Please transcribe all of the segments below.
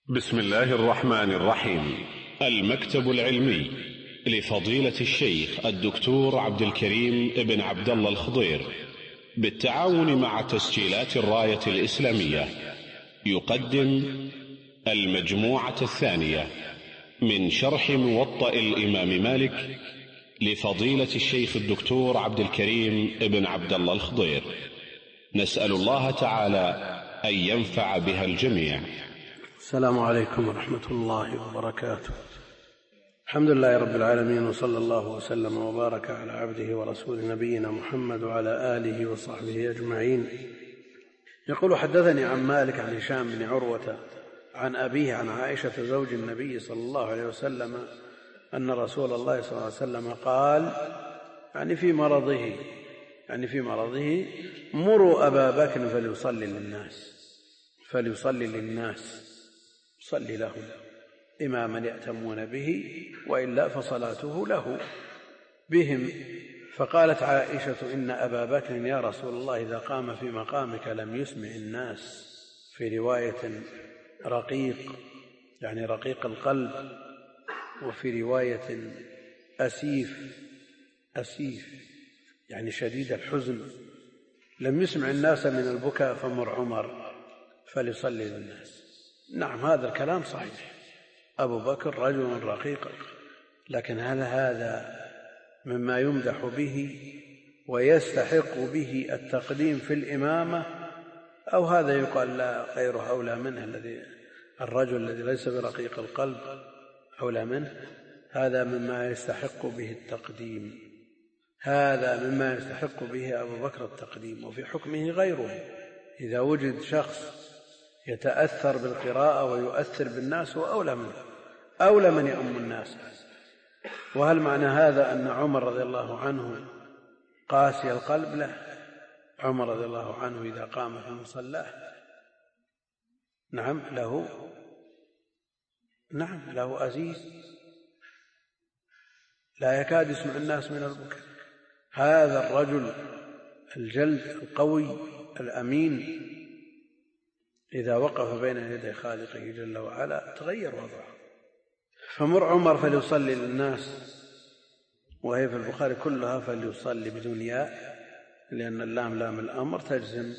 بسم الله الرحمن الرحيم. المكتب العلمي لفضيلة الشيخ الدكتور عبد الكريم ابن عبد الله الخضير بالتعاون مع تسجيلات الراية الإسلامية يقدم المجموعة الثانية من شرح موطأ الإمام مالك لفضيلة الشيخ الدكتور عبد الكريم ابن عبد الله الخضير. نسأل الله تعالى أن ينفع بها الجميع. السلام عليكم ورحمة الله وبركاته. الحمد لله رب العالمين، وصلى الله وسلم وبارك على عبده ورسول نبينا محمد وعلى آله وصحبه أجمعين. يقول: حدثني عن مالك عن هشام بن عروة عن أبيه عن عائشة زوج النبي صلى الله عليه وسلم أن رسول الله صلى الله عليه وسلم قال، يعني في مرضه: مروا أبا بكر فليصلي للناس صلي لهم إماما يأتمون به، وإلا فصلاته له بهم. فقالت عائشة: إن أبا بكر يا رسول الله إذا قام في مقامك لم يسمع الناس. في رواية رقيق، يعني رقيق القلب، وفي رواية أسيف يعني شديد الحزن. لم يسمع الناس من البكاء فمر عمر فليصلي للناس. نعم، هذا الكلام صحيح، أبو بكر رجل رقيق، لكن هل هذا مما يمدح به ويستحق به التقديم في الإمامة، أو هذا يقال لا غيره أولى منه، الرجل الذي ليس برقيق القلب أولى منه؟ هذا مما يستحق به التقديم، هذا مما يستحق به أبو بكر التقديم، وفي حكمه غيره. إذا وجد شخص يتأثر بالقراءة ويؤثر بالناس هو أولى من يؤم الناس. وهل معنى هذا أن عمر رضي الله عنه قاسي القلب؟ لا، عمر رضي الله عنه إذا قام في مصلاه له أزيز لا يكاد يسمع الناس من البكاء. هذا الرجل الجلد القوي الأمين إذا وقف بين يدي خالقه جل وعلا تغير وضعه. فمر عمر فليصلي للناس، وهي في البخاري كلها فليصلي بدون ياء، لأن اللام لام الأمر تجزم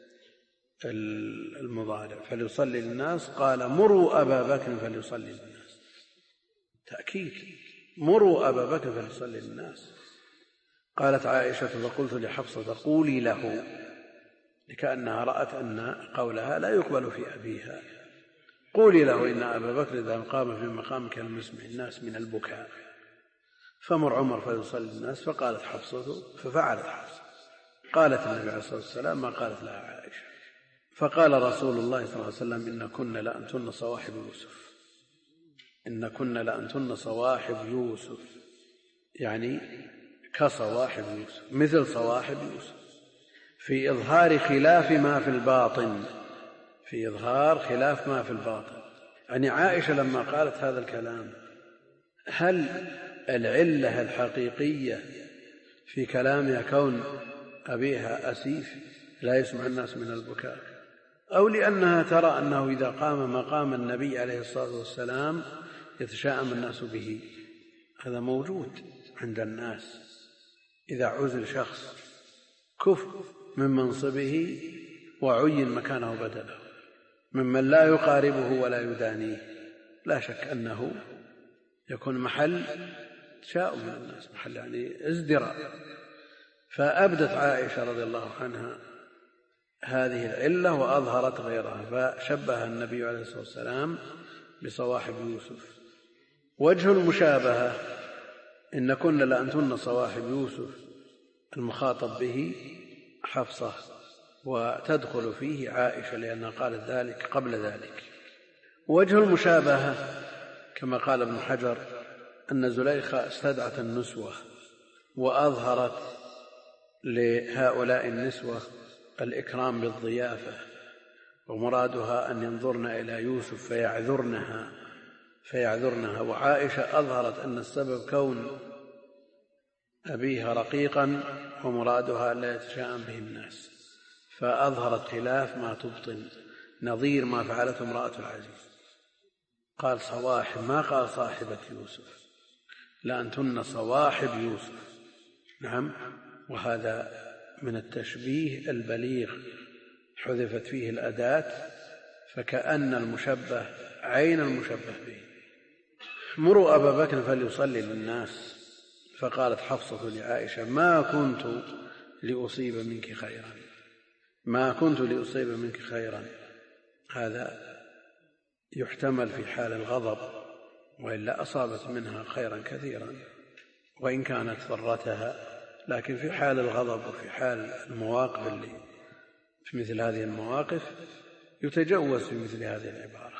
المضارع. فليصلي للناس، قال: مروا أبا بكر فليصلي للناس، تأكيد، مروا أبا بكر فليصلي للناس. قالت عائشة: فقلت لحفصة قولي له، لكأنها رأت أن قولها لا يقبل في أبيها. قولي له إن أبا بكر إذا قام في مقامك لم يسمع الناس من البكاء، فمر عمر فيصلي الناس. ففعلت حفصة. قالت النبي عليه الصلاة والسلام ما قالت لها عائشة. فقال رسول الله صلى الله عليه وسلم: إن كن لأنتن صواحب يوسف، يعني كصواحب يوسف، مثل صواحب يوسف، في إظهار خلاف ما في الباطن. يعني عائشة لما قالت هذا الكلام، هل العلة الحقيقية في كلامها كون أبيها أسيف لا يسمع الناس من البكاء، أو لأنها ترى أنه إذا قام مقام النبي عليه الصلاة والسلام يتشاءم الناس به؟ هذا موجود عند الناس. إذا عزل شخص كف من منصبه وعين مكانه بدله ممن لا يقاربه ولا يدانيه، لا شك أنه يكون محل تشاؤم من الناس، محل يعني ازدراء. فأبدت عائشة رضي الله عنها هذه العلة وأظهرت غيرها، فشبه النبي عليه الصلاة والسلام بصواحب يوسف. وجه المشابهة: إن كن لأنتن صواحب يوسف، المخاطب به حفصة، وتدخل فيه عائشة لأنها قالت ذلك قبل ذلك. وجه المشابهة كما قال ابن حجر أن زليخة استدعت النسوة وأظهرت لهؤلاء النسوة الإكرام بالضيافة، ومرادها أن ينظرن إلى يوسف فيعذرنها. وعائشة أظهرت أن السبب كون أبيها رقيقا، ومرادها لا يتشاءم به الناس، فأظهرت خلاف ما تبطن، نظير ما فعلته امرأة العزيز. قال صواحب، ما قال صاحبة يوسف، لأنتن صواحب يوسف. نعم، وهذا من التشبيه البليغ، حذفت فيه الأداة فكأن المشبه عين المشبه به. مروا أبا بكر فليصلي للناس. فقالت حفصة لعائشة: ما كنت لأصيب منك خيرا، ما كنت لأصيب منك خيرا. هذا يحتمل في حال الغضب، وإلا أصابت منها خيرا كثيرا وإن كانت ضرتها، لكن في حال الغضب وفي حال المواقف اللي في مثل هذه المواقف يتجوز في مثل هذه العبارة.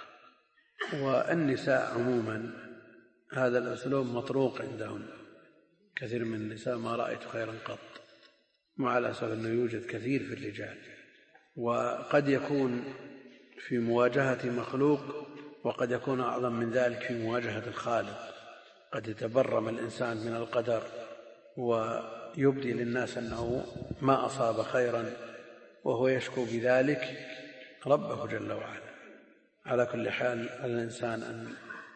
والنساء عموما هذا الأسلوب مطروق عندهم، كثير من النساء ما رأيت خيرا قط، مع الأسف أنه يوجد كثير في الرجال، وقد يكون في مواجهة مخلوق، وقد يكون أعظم من ذلك في مواجهة الخالق. قد يتبرم الإنسان من القدر ويبدي للناس أنه ما أصاب خيرا وهو يشكو بذلك ربه جل وعلا. على كل حال الإنسان أن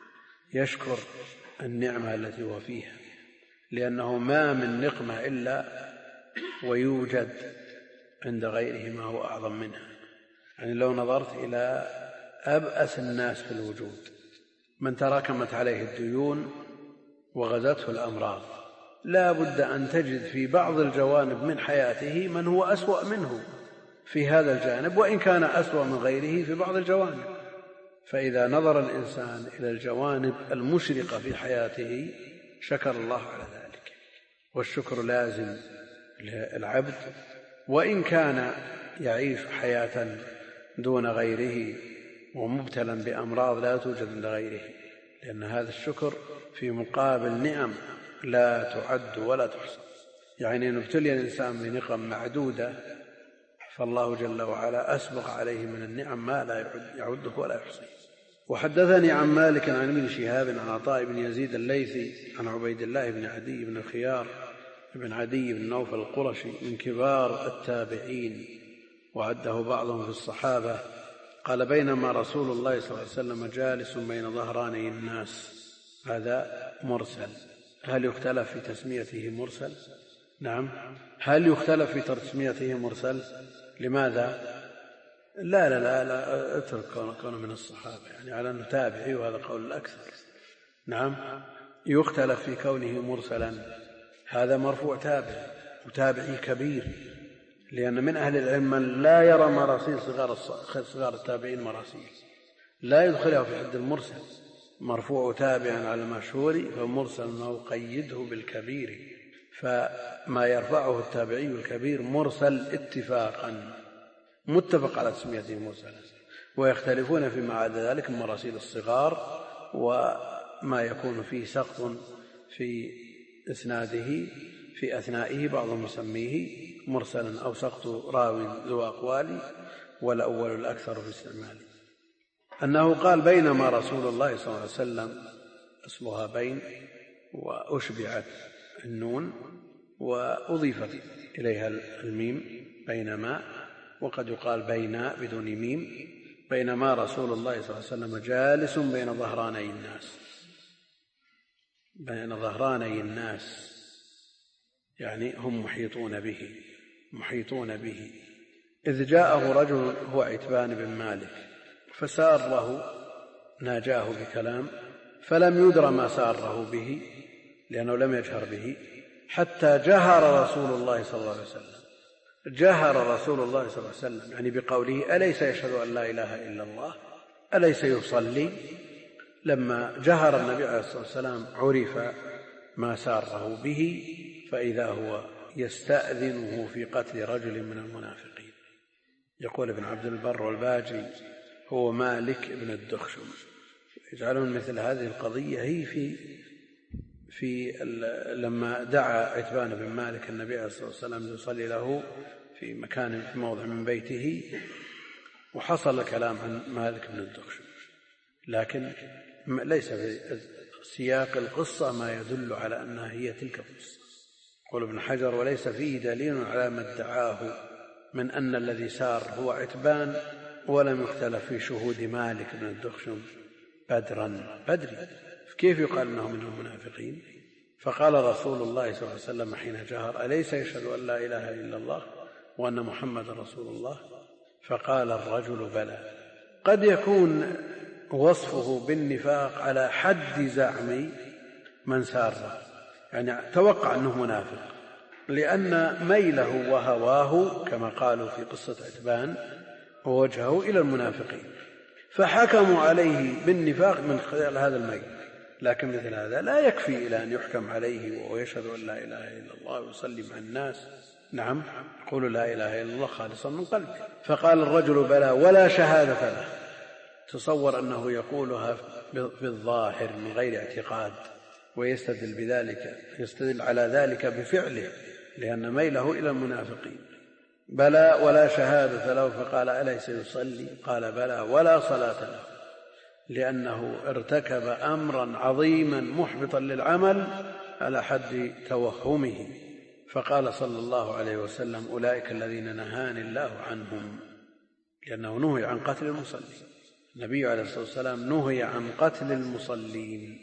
يشكر النعمة التي هو فيها، لأنه ما من نقمة إلا ويوجد عند غيره ما هو أعظم منها. يعني لو نظرت إلى أبأس الناس في الوجود، من تراكمت عليه الديون وغزته الأمراض، لا بد أن تجد في بعض الجوانب من حياته من هو أسوأ منه في هذا الجانب، وإن كان أسوأ من غيره في بعض الجوانب. فإذا نظر الإنسان إلى الجوانب المشرقة في حياته شكر الله على ذلك. والشكر لازم للعبد، وإن كان يعيش حياة دون غيره ومبتلا بأمراض لا توجد عند غيره، لأن هذا الشكر في مقابل نعم لا تعد ولا تحصى. يعني أن ابتلي الإنسان بنقم معدودة، فالله جل وعلا أسبق عليه من النعم ما لا يعده ولا يحصيه. وحدثني عن مالك عن ابن شهاب عن عطاء بن يزيد الليثي عن عبيد الله بن عدي بن الخيار بن عدي بن نوفل القرشي من كبار التابعين، وعده بعضهم في الصحابة، قال: بينما رسول الله صلى الله عليه وسلم جالس بين ظهراني الناس. هذا مرسل. هل يختلف في تسميته مرسل؟ نعم. هل يختلف في تسميته مرسل؟ لماذا؟ لا لا لا, لا اترك كونه من الصحابة، يعني على أنه تابعي، وهذا قول الأكثر. نعم، يختلف في كونه مرسلا. هذا مرفوع تابع وتابعي كبير، لأن من أهل العلم من لا يرى مراسيل صغار التابعين مراسيل، لا يدخلها في حد المرسل. مرفوع تابعا على المشهور فمرسل أنه قيده بالكبير، فما يرفعه التابعي الكبير مرسل اتفاقا، متفق على تسميته مرسلا. ويختلفون فيما عدا ذلك مراسيل الصغار، وما يكون فيه سقط في إسناده في أثنائه، بعضهم يسميه مرسلا أو سقط راوي ذو أقوال، والأول الأكثر في استعماله. أنه قال: بينما رسول الله صلى الله عليه وسلم، أصلها بين وأشبعت النون وأضيفت إليها الميم بينما، وقد يقال بين بدون ميم. بينما رسول الله صلى الله عليه وسلم جالس بين ظهراني الناس. بين ظهراني الناس يعني هم محيطون به إذ جاءه رجل هو عتبان بن مالك فساره، ناجاه بكلام فلم يدر ما ساره به لأنه لم يجهر به، حتى جهر رسول الله صلى الله عليه وسلم. جهر رسول الله صلى الله عليه وسلم يعني بقوله: أليس يشهد أن لا إله إلا الله، أليس يصلي. لما جهر النبي عليه الصلاة والسلام عرف ما ساره به، فإذا هو يستأذنه في قتل رجل من المنافقين. يقول ابن عبد البر والباجي: هو مالك بن الدخشم. يجعلون مثل هذه القضية هي في لما دعا عتبان بن مالك النبي عليه الصلاة والسلام يصلي له في مكان في موضع من بيته، وحصل الكلام عن مالك بن الدخشم، لكن ليس في سياق القصة ما يدل على أنها هي تلك القصة. يقول ابن حجر: وليس فيه دليل على ما ادعاه من أن الذي سار هو عتبان، ولم يختلف في شهود مالك بن الدخشم بدرا بدري، كيف يقال أنه من المنافقين؟ فقال رسول الله صلى الله عليه وسلم حين جهر: أليس يشهد أن لا إله إلا الله وأن محمد رسول الله؟ فقال الرجل: بلى. قد يكون وصفه بالنفاق على حد زعم من ساره، يعني توقع أنه منافق، لأن ميله وهواه كما قالوا في قصة عتبان ووجهه إلى المنافقين، فحكموا عليه بالنفاق من خلال هذا الميل. لكن مثل هذا لا يكفي إلى أن يحكم عليه وهو يشهد أن لا إله إلا الله ويصلي مع الناس، نعم، يقول لا إله إلا الله خالصا من قلبه. فقال الرجل: بلى ولا شهادة له. تصور أنه يقولها بالظاهر من غير اعتقاد، ويستدل بذلك، يستدل على ذلك بفعله، لأن ميله إلى المنافقين. بلى ولا شهادة له. فقال: أليس يصلي؟ قال: بلى ولا صلاة له، لأنه ارتكب أمرا عظيما محبطا للعمل على حد توهمه. فقال صلى الله عليه وسلم: أولئك الذين نهاني الله عنهم، لأنه نهي عن قتل المصلين. النبي عليه الصلاة والسلام نهي عن قتل المصلين،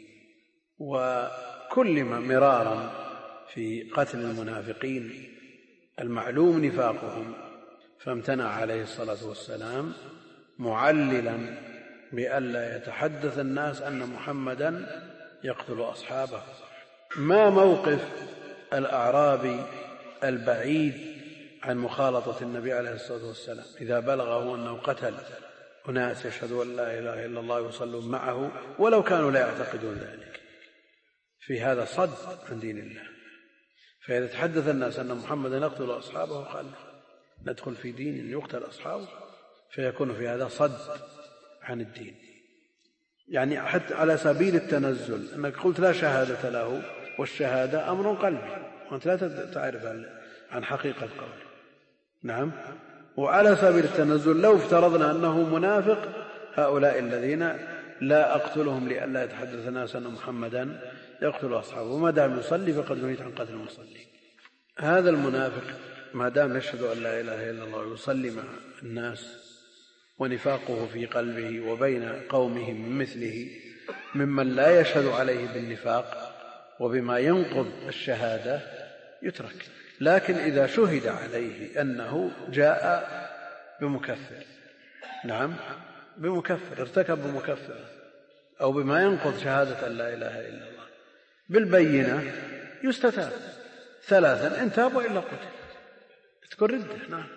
وكلم مرارا في قتل المنافقين المعلوم نفاقهم، فامتنع عليه الصلاة والسلام معللا بألا يتحدث الناس أن محمدا يقتل أصحابه. ما موقف الأعرابي البعيد عن مخالطة النبي عليه الصلاة والسلام إذا بلغه أنه قتل أناس يشهدوا أن لا إله إلا الله ويصلون معه ولو كانوا لا يعتقدون ذلك؟ في هذا صد عن دين الله. فإذا تحدث الناس أن محمدا يقتل أصحابه قال: ندخل في دين يقتل أصحابه، فيكون في هذا صد عن الدين. يعني حتى على سبيل التنزل أنك قلت لا شهادة له، والشهادة أمر قلبي وأنت لا تعرف عن حقيقة القول، نعم. وعلى سبيل التنزل لو افترضنا أنه منافق، هؤلاء الذين لا أقتلهم لئلا يتحدث الناس أن محمدا يقتل أصحابه، وما دام يصلي فقد نهيت عن قتل المصلين. هذا المنافق ما دام يشهد أن لا إله إلا الله ويصلي مع الناس ونفاقه في قلبه وبين قومه من مثله ممن لا يشهد عليه بالنفاق وبما ينقض الشهادة يترك. لكن إذا شهد عليه أنه جاء بمكفر، نعم، بمكفر، ارتكب بمكفر أو بما ينقض شهادة أن لا إله إلا الله بالبينة، يستتاب 3 إن تاب وإلا قتل، تكون ردة، نعم.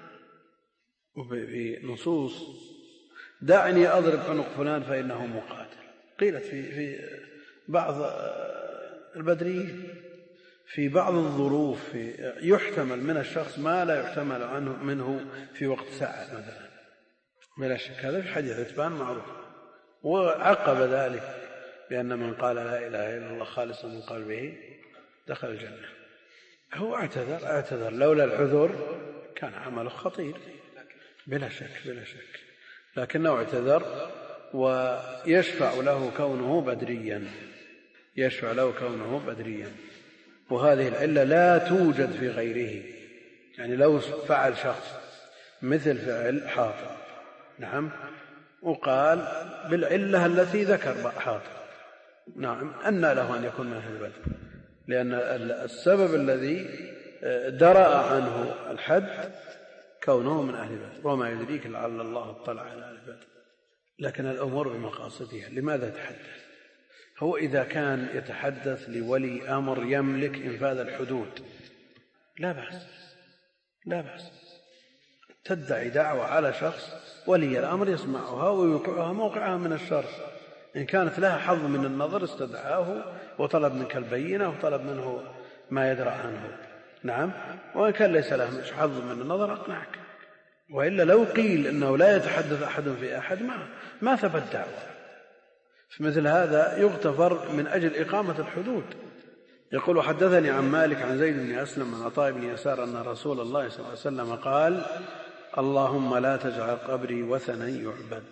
وفي نصوص: دعني أضرب عنق فلان فإنه مقاتل، قيلت في بعض البدريين في بعض الظروف يحتمل من الشخص ما لا يحتمل عنه منه في وقت ساعة مثلا، بلا شك هذا في حديث عتبان معروف. وعقب ذلك بأن من قال لا إله إلا الله خالصا من قلبه دخل الجنة. هو اعتذر، لولا العذر كان عمله خطير بلا شك بلا شك، لكنه اعتذر، ويشفع له كونه بدريا، يشفع له كونه بدريا. وهذه العلة لا توجد في غيره. يعني لو فعل شخص مثل فعل حاطب، نعم، وقال بالعلة التي ذكر حاطب، نعم، أن له أن يكون من أهل بدر، لأن السبب الذي درأ عنه الحد كونه من أهل بدر، وما يدريك لعل الله اطلع على أهل بدر. لكن الأمور بمقاصدها. لماذا يتحدث؟ هو إذا كان يتحدث لولي أمر يملك إنفاذ الحدود لا بأس، لا بأس. تدعي دعوة على شخص ولي الأمر يسمعها ويوقعها موقعها من الشر، إن كانت لها حظ من النظر استدعاه وطلب منك البينة وطلب منه ما يدرى عنه، نعم، وإن كان ليس له حظ من النظر أقنعك. وإلا لو قيل إنه لا يتحدث أحد في أحد ما ثبت دعوة. في مثل هذا يغتفر من أجل إقامة الحدود. يقول: حدثني عن مالك عن زيد بن أسلم عن عطاء بن يسار أن رسول الله صلى الله عليه وسلم قال: اللهم لا تجعل قبري وثنا يعبد.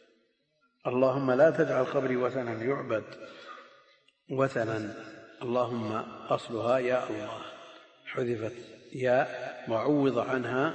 اللهم لا تجعل قبري وثنا يعبد. وثنا، اللهم أصلها يا الله، حذفت ياء وعوض عنها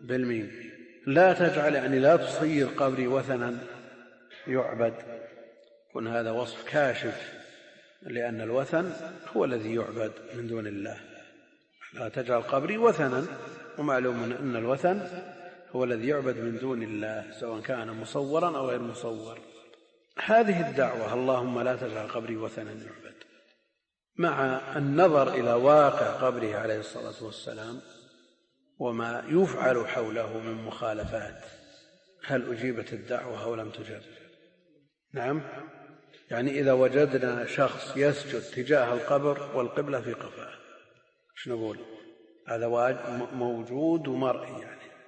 بالميم. لا تجعل يعني لا تصير قبري وثنا يعبد. يكون هذا وصف كاشف، لأن الوثن هو الذي يعبد من دون الله. لا تجعل قبري وثنا، ومعلوم أن الوثن هو الذي يعبد من دون الله سواء كان مصورا أو غير مصور. هذه الدعوة اللهم لا تجعل قبري وثنا يعبد، مع النظر إلى واقع قبره عليه الصلاة والسلام وما يفعل حوله من مخالفات، هل أجيبت الدعوة أو لم تجب؟ نعم، يعني إذا وجدنا شخص يسجد تجاه القبر والقبلة في قفاه، شو نقول؟ هذا موجود ومرئي،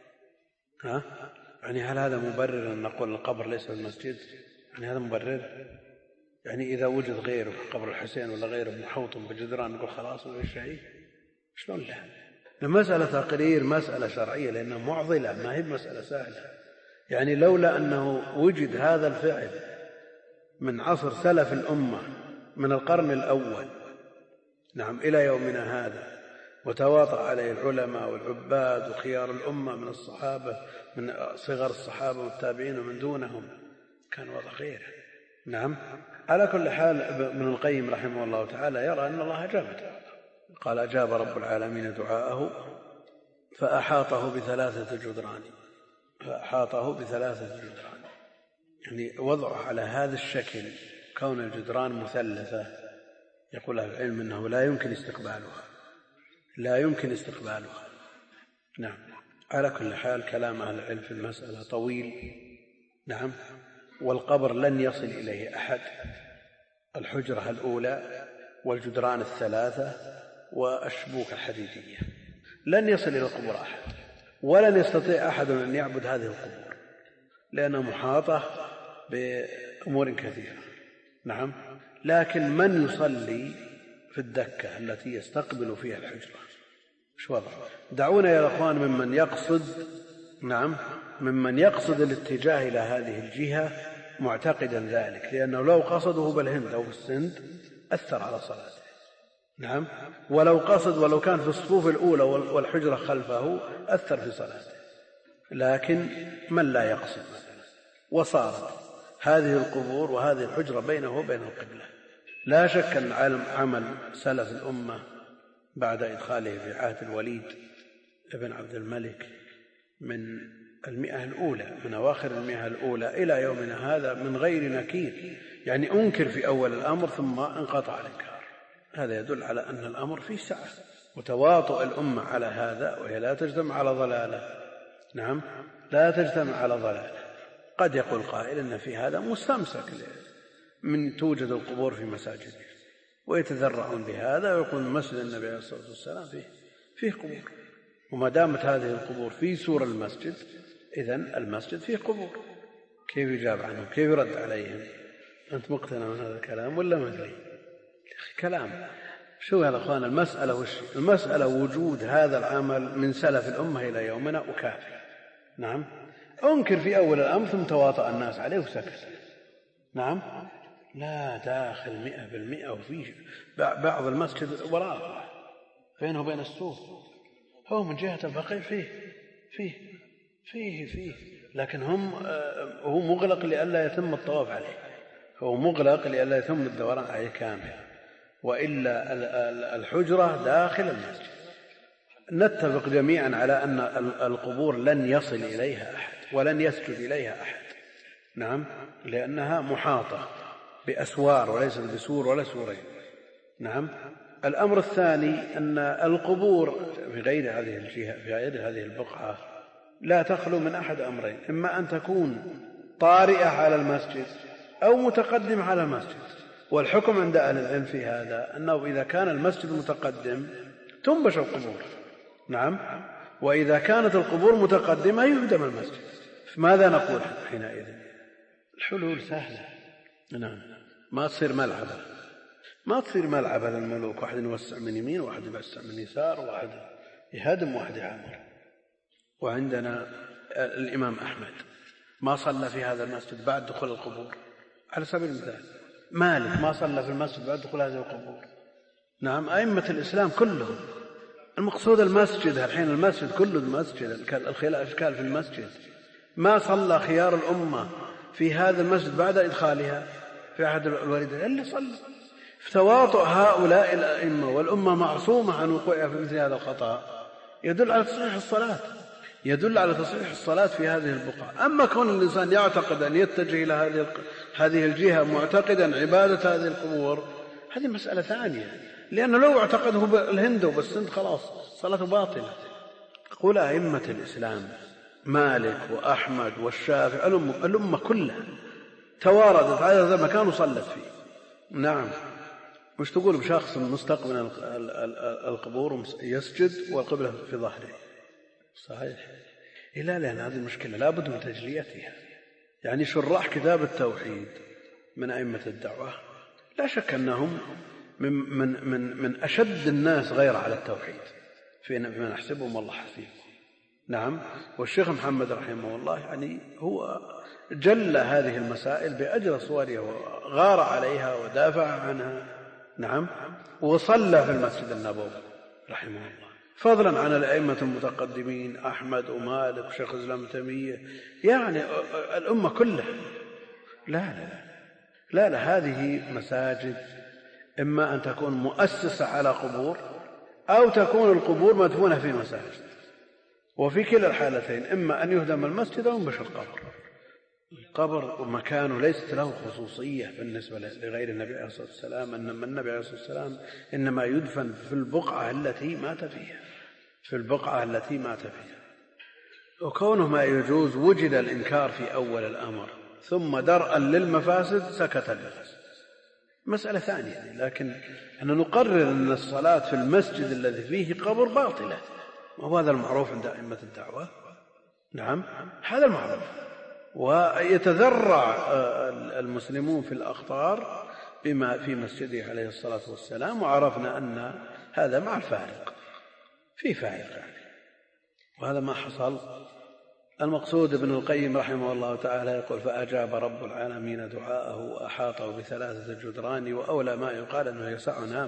يعني هل هذا مبرر أن نقول القبر ليس في المسجد؟ يعني هذا مبرر؟ يعني إذا وجد غيره قبر الحسين ولا غيره محوط بجدران نقول خلاص ما في شيء؟ شلون له؟ المسألة تقرير مسألة شرعية، لأنها معضلة، ما هي مسألة سهلة. يعني لولا أنه وجد هذا الفعل من عصر سلف الأمة من القرن الأول نعم إلى يومنا هذا، وتواطأ عليه العلماء والعباد وخيار الأمة من الصحابة، من صغر الصحابة والتابعين ومن دونهم، كان وضع غيره. نعم، على كل حال ابن القيم رحمه الله تعالى يرى أن الله أجاب، قال أجاب رب العالمين دعاءه فأحاطه بثلاثة جدران، يعني وضعه على هذا الشكل، كون الجدران مثلثة، يقول أهل العلم أنه لا يمكن استقبالها. نعم، على كل حال كلام أهل العلم في المسألة طويل. نعم، والقبر لن يصل إليه أحد، الحجرة الأولى والجدران الثلاثة والشبوك الحديدية، لن يصل إلى القبور أحد، ولن يستطيع أحد أن يعبد هذه القبور لأنها محاطة بأمور كثيرة. نعم، لكن من يصلي في الدكة التي يستقبل فيها الحجرة شو وضع؟ دعونا يا أخوان ممن يقصد الاتجاه إلى هذه الجهة معتقدا ذلك، لأنه لو قصده بالهند أو في السند أثر على صلاته. نعم، ولو كان في الصفوف الأولى والحجرة خلفه أثر في صلاته. لكن من لا يقصد وصارت هذه القبور وهذه الحجرة بينه وبين القبلة، لا شك أن عمل سلف الأمة بعد إدخاله في عهد الوليد ابن عبد الملك من المئة الأولى، من أواخر المئة الأولى إلى يومنا هذا من غير نكير، يعني أنكر في أول الأمر ثم انقطع الإنكار. هذا يدل على أن الأمر فيه سعة وتواطؤ الأمة على هذا، وهي لا تجتمع على ضلالة. نعم، لا تجتمع على ضلالة. قد يقول قائل أن في هذا مستمسك من توجد القبور في مساجد، ويتذرعون بهذا ويقول مسجد النبي عليه الصلاة والسلام فيه قبور، وما دامت هذه القبور في سور المسجد إذن المسجد فيه قبور. كيف يجاب عنهم؟ كيف يرد عليهم؟ أنت مقتنع من هذا الكلام ولا ما أدري؟ كلام شو يا أخوان؟ المسألة وجود هذا العمل من سلف الأمة إلى يومنا وكافي. نعم، أنكر في أول الأمر ثم تواطأ الناس عليه وسكت. نعم، لا داخل 100%، وفيه بعض المسجد وراء بينه وبين السور، هو من جهة الفقيه فيه لكن هو مغلق لئلا يتم الطواف عليه، هو مغلق لئلا يتم الدوران عليه كامل، وإلا الحجرة داخل المسجد. نتفق جميعا على أن القبور لن يصل إليها أحد ولن يسجد إليها أحد. نعم، لأنها محاطة بأسوار وليس بسور ولا سورين. نعم، الأمر الثاني أن القبور في غير هذه الجهة، في غير هذه البقعة، لا تخلو من أحد أمرين: إما أن تكون طارئة على المسجد أو متقدمة على المسجد. والحكم عند أهل العلم في هذا أنه إذا كان المسجد متقدم تنبش القبور. نعم، وإذا كانت القبور متقدمة يهدم المسجد. ماذا نقول حينئذ؟ الحلول سهلة. نعم، ما تصير ملعبة للملوك، واحد يوسع من يمين وواحد يوسع من يسار، واحد يهدم وواحد يعمر. وعندنا الإمام أحمد ما صلى في هذا المسجد بعد دخول القبور، على سبيل المثال. مالك ما صلى في المسجد بعد دخول هذه القبور. نعم، أئمة الإسلام كلهم. المقصود المسجد، الحين المسجد كله المسجد، الأشكال في المسجد. ما صلى خيار الأمة في هذا المسجد بعد إدخالها، في أحد الوالدين اللي صلى. فتواطؤ هؤلاء الأئمة والأمة معصومة عن وقوعها في مثل هذا الخطأ يدل على تصحيح الصلاة، يدل على تصحيح الصلاة في هذه البقعة. أما كون الإنسان يعتقد أن يتجه إلى هذه الجهة معتقدا عبادة هذه القبور، هذه مسألة ثانية، لأنه لو اعتقده بالهند وبالسند خلاص صلاته باطلة. قول أئمة الإسلام مالك وأحمد والشافعي الأمة كلها تواردت على هذا المكان وصلت فيه. نعم، مش تقول بشخص مستقبل القبور يسجد والقبلة في ظهره؟ صحيح. لا، لأن هذه المشكلة لا بد من تجليتها. يعني شراح كتاب التوحيد من أئمة الدعوة لا شك أنهم من أشد الناس غير على التوحيد فيما نحسبهم والله حسيب. نعم. والشيخ محمد رحمه الله يعني هو جل هذه المسائل بأجل صورها وغار عليها ودافع عنها. نعم. وصلى في المسجد النبوي رحمه الله، فضلا عن الأئمة المتقدمين أحمد ومالك وشيخ الإسلام ابن تيمية، يعني الأمة كلها. لا، هذه مساجد إما أن تكون مؤسسة على قبور أو تكون القبور مدفونة في مساجد، وفي كلا الحالتين إما أن يهدم المسجد أو ينبش القبر ومكانه ليست له خصوصية بالنسبة لغير النبي عليه الصلاة والسلام، إنما النبي عليه الصلاة والسلام إنما يدفن في البقعة التي مات فيها، في البقعة التي مات فيها. وكونه ما يجوز وجد الإنكار في أول الأمر ثم درءا للمفاسد سكت المفاسد، مسألة ثانية. لكن أن نقرر أن الصلاة في المسجد الذي فيه قبر باطلة، وهذا المعروف عند أئمة الدعوة. نعم، هذا المعروف. ويتذرع المسلمون في الأخطار بما في مسجده عليه الصلاة والسلام، وعرفنا أن هذا مع الفارق، في فارق يعني، وهذا ما حصل. المقصود ابن القيم رحمه الله تعالى يقول: فأجاب رب العالمين دعاءه وأحاطه ب3 جدران، وأولى ما يقال أنه يسعنا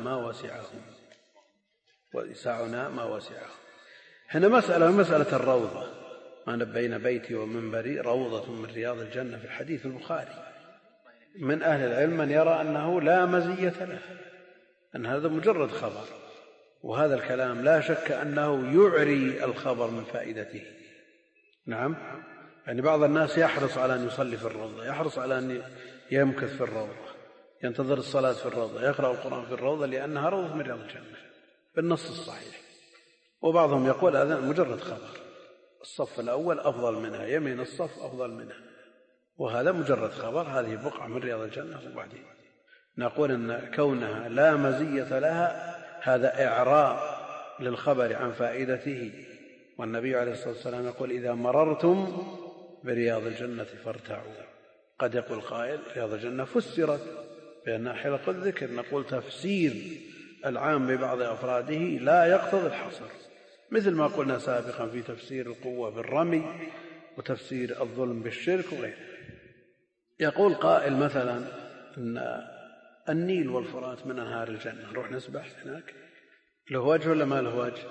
ما وسعه. هنا مسألة الروضة، أنا بين بيتي ومنبري روضة من رياض الجنة في الحديث البخاري. من أهل العلم من يرى أنه لا مزية له، أن هذا مجرد خبر، وهذا الكلام لا شك أنه يعري الخبر من فائدته. نعم، يعني بعض الناس يحرص على أن يصلي في الروضة، يحرص على أن يمكث في الروضة، ينتظر الصلاة في الروضة، يقرأ القرآن في الروضة لأنها روضة من رياض الجنة بالنص الصحيح. وبعضهم يقول هذا مجرد خبر، الصف الأول أفضل منها، يمين الصف أفضل منها، وهذا مجرد خبر، هذه بقعة من رياض الجنة. وبعدين نقول أن كونها لا مزية لها هذا إعراء للخبر عن فائدته. والنبي عليه الصلاة والسلام يقول: إذا مررتم برياض الجنة فارتعوا. قد يقول قائل: رياض الجنة فسرت بأنها حلق الذكر، نقول تفسير العام ببعض أفراده لا يقتضي الحصر، مثل ما قلنا سابقا في تفسير القوة بالرمي وتفسير الظلم بالشرك وغيره. يقول قائل مثلا أن النيل والفرات من أنهار الجنة، نروح نسبح هناك، له وجه ولا ما له وجه؟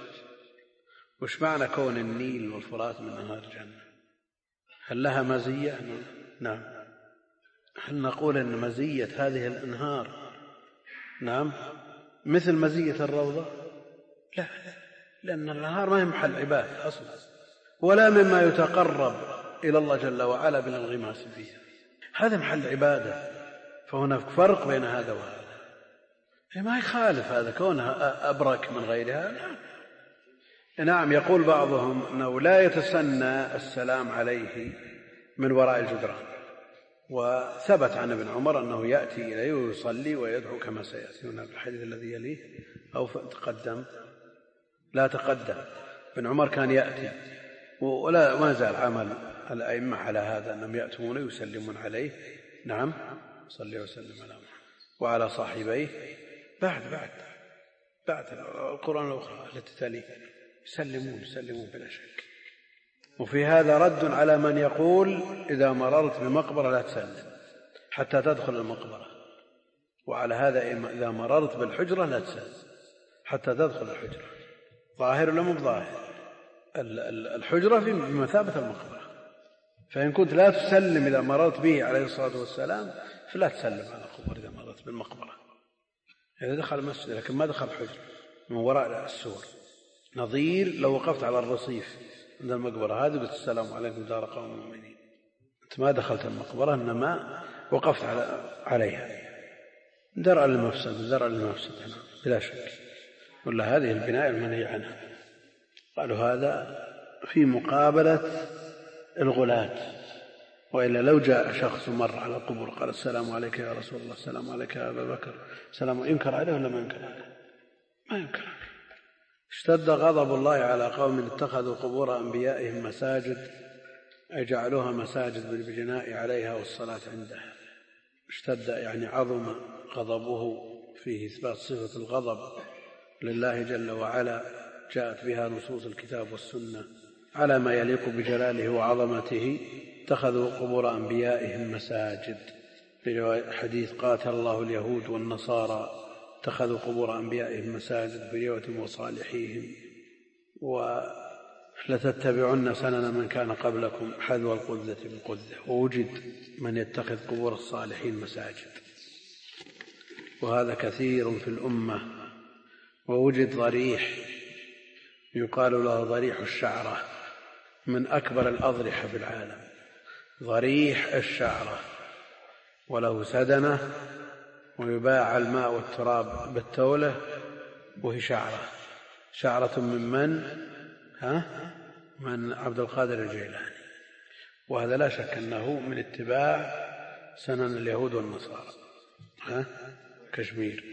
وش معنى كون النيل والفرات من أنهار الجنة؟ هل لها مزية؟ نعم. هل نقول أن مزية هذه الأنهار نعم مثل مزية الروضة؟ لا، لأن الأنهار ما هي محل عباد أصلا، ولا مما يتقرب إلى الله جل وعلا بالانغماس فيها، هذا محل عبادة، فهناك فرق بين هذا وهذا. ما يخالف هذا كونها أبرك من غيرها. نعم. يقول بعضهم أنه لا يتسنى السلام عليه من وراء الجدران، وثبت عن ابن عمر أنه يأتي إليه ويصلي ويدعو كما سيأتي هنا في الحديث الذي يليه، أو تقدم لا تقدم. ابن عمر كان يأتي، ولا ما زال عمل الأئمة على هذا، أنهم يأتون ويسلمون عليه. نعم، صلي وسلم على محمد وعلى صاحبيه بعد القرآن الأخرى التي تليه يسلمون بلا شك. وفي هذا رد على من يقول إذا مررت بمقبرة لا تسلم حتى تدخل المقبرة، وعلى هذا إذا مررت بالحجرة لا تسلم حتى تدخل الحجرة. ظاهر ولا مو ظاهر؟ الحجرة في مثابة المقبرة، فإن كنت لا تسلم إذا مررت به عليه الصلاة والسلام فلا تسلم على القبور إذا مررت بالمقبرة. إذا دخل المسجد لكن ما دخل حجر من وراء السور، نظير لو وقفت على الرصيف عند المقبرة هذه قلت السلام عليكم دار قوم مؤمنين، أنت ما دخلت المقبرة إنما وقفت عليها درءا للمفسد بلا شك. ولا هذه البناء المنهي عنها. قالوا هذا في مقابلة الغلاة، وإلا لو جاء شخص مر على القبور قال السلام عليك يا رسول الله، السلام عليك يا أبا بكر، سلام، ينكر عليه ولا ما ينكر عليه؟ ما ينكر عليه. اشتد غضب الله على قوم اتخذوا قبور أنبيائهم مساجد، أي جعلوها مساجد بالبناء عليها والصلاة عندها. اشتد يعني عظم غضبه، فيه إثبات صفة الغضب لله جل وعلا جاءت بها نصوص الكتاب والسنة على ما يليق بجلاله وعظمته. اتخذوا قبور أنبيائهم مساجد، في حديث قاتل الله اليهود والنصارى اتخذوا قبور أنبيائهم مساجد بريوة وصالحيهم، ولتتبعن سنن من كان قبلكم حذو القذة بالقذة. ووجد من يتخذ قبور الصالحين مساجد، وهذا كثير في الأمة. ووجد ضريح يقال له ضريح الشعرة، من أكبر الأضرحة في العالم، ضريح الشعرة، وله سدنة ويباع الماء والتراب بالتولة، وهي شعرة من عبد القادر الجيلاني. وهذا لا شك أنه من اتباع سنن اليهود والنصارى. كشمير.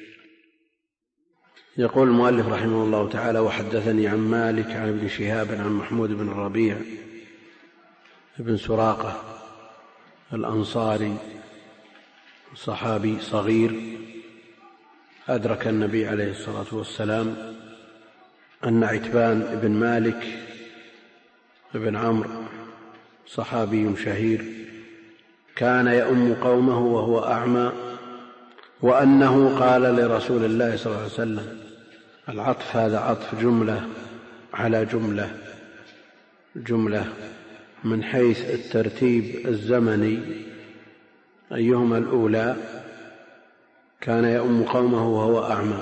يقول المؤلف رحمه الله تعالى: وحدثني عن مالك عن ابن شهاب عن محمود بن الربيع بن سراقة الأنصاري، صحابي صغير أدرك النبي عليه الصلاة والسلام، أن عتبان بن مالك بن عمرو صحابي شهير كان يؤم قومه وهو أعمى، وأنه قال لرسول الله صلى الله عليه وسلم، العطف هذا عطف جملة على جملة من حيث الترتيب الزمني، أيهما الأولى؟ كان يؤم قومه وهو أعمى،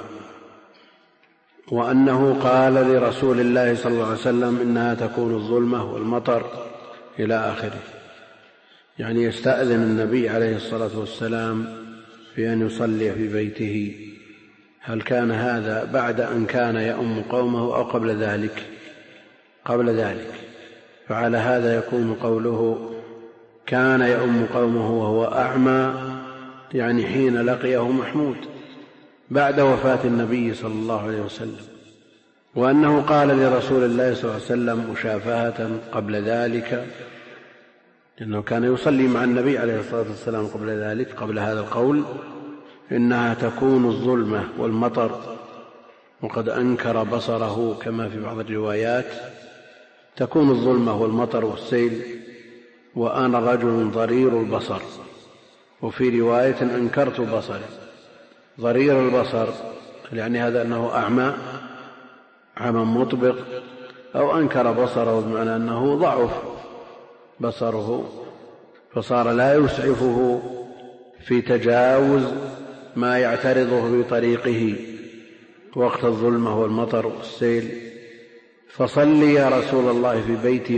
وأنه قال لرسول الله صلى الله عليه وسلم إنها تكون الظلمة والمطر إلى آخره. يعني يستأذن النبي عليه الصلاة والسلام في أن يصلي في بيته. هل كان هذا بعد أن كان يؤم قومه أو قبل ذلك؟ قبل ذلك. فعلى هذا يكون قوله كان يؤم قومه وهو أعمى يعني حين لقيه محمود بعد وفاة النبي صلى الله عليه وسلم، وأنه قال لرسول الله صلى الله عليه وسلم مشافهة قبل ذلك، لأنه كان يصلي مع النبي عليه الصلاة والسلام قبل ذلك، قبل هذا القول إنها تكون الظلمة والمطر، وقد أنكر بصره كما في بعض الروايات تكون الظلمة والمطر والسيل وأنا رجل ضرير البصر، وفي رواية أنكرت بصري. ضرير البصر يعني هذا أنه أعمى عمى مطبق، أو أنكر بصره بمعنى أنه ضعف بصره فصار لا يسعفه في تجاوز ما يعترضه بطريقه وقت الظلمة والمطر والسيل. فصلي يا رسول الله في بيتي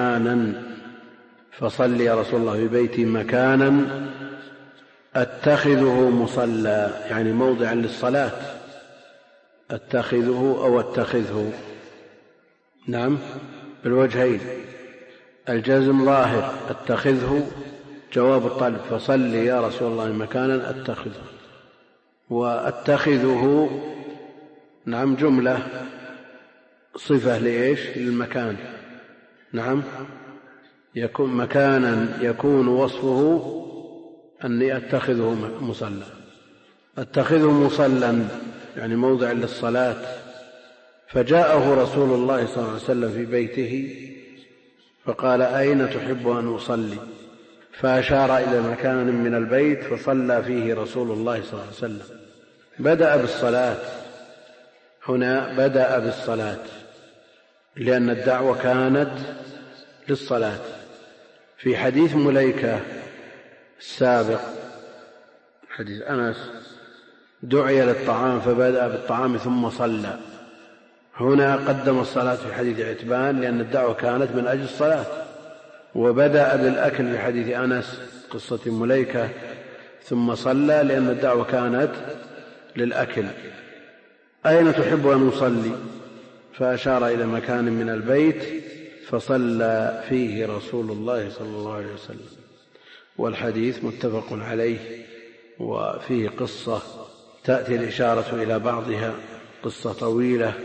مكانا أتخذه مصلى، يعني موضعا للصلاة. أتخذه أو أتخذه، نعم بالوجهين، الجزم ظاهر، أتخذه جواب الطلب، فصلي يا رسول الله مكانا أتخذه. وأتخذه نعم جملة صفة لإيش؟ للمكان. نعم يكون مكانا يكون وصفه أني أتخذه مصلى. أتخذه مصلى يعني موضع للصلاة. فجاءه رسول الله صلى الله عليه وسلم في بيته فقال أين تحب أن أصلي؟ فأشار إلى مكان من البيت فصلى فيه رسول الله صلى الله عليه وسلم. بدأ بالصلاة هنا، بدأ بالصلاة لأن الدعوة كانت للصلاة. في حديث مليكة السابق حديث أنس دعي للطعام فبدأ بالطعام ثم صلى. هنا قدم الصلاة في حديث عتبان لأن الدعوة كانت من أجل الصلاة، وبدأ بالأكل في حديث أنس قصة مليكة ثم صلى لأن الدعوة كانت للأكل. أين تحب أن نصلي؟ فأشار إلى مكان من البيت فصلى فيه رسول الله صلى الله عليه وسلم. والحديث متفق عليه، وفيه قصة تأتي الإشارة إلى بعضها، قصة طويلة.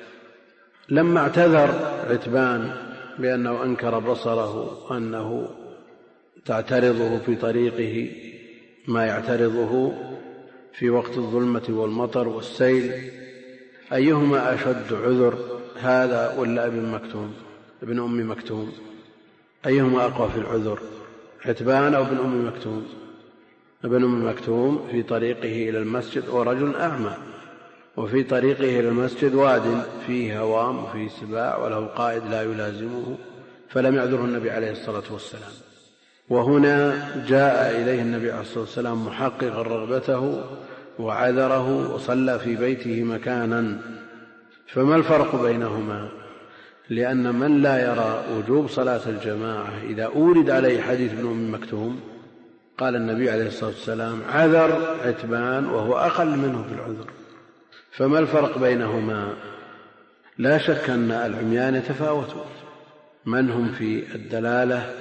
لما اعتذر عتبان بأنه أنكر بصره أنه تعترضه في طريقه ما يعترضه في وقت الظلمة والمطر والسيل، أيهما أشد عذر، هذا ولا ابن أم مكتوم؟ أيهما أقوى في العذر، عتبان أو ابن أم مكتوم؟ ابن أم مكتوم في طريقه إلى المسجد ورجل أعمى، وفي طريقه إلى المسجد واد فيه هوام وفيه سباع وله قائد لا يلازمه، فلم يعذره النبي عليه الصلاة والسلام. وهنا جاء إليه النبي عليه الصلاة والسلام محققا رغبته وعذره وصلى في بيته مكانا. فما الفرق بينهما؟ لأن من لا يرى وجوب صلاة الجماعة إذا أورد عليه حديث ابن أم مكتوم قال النبي عليه الصلاة والسلام عذر عتبان وهو أقل منه في العذر. فما الفرق بينهما؟ لا شك أن العميان يتفاوتون، من هم في الدلالة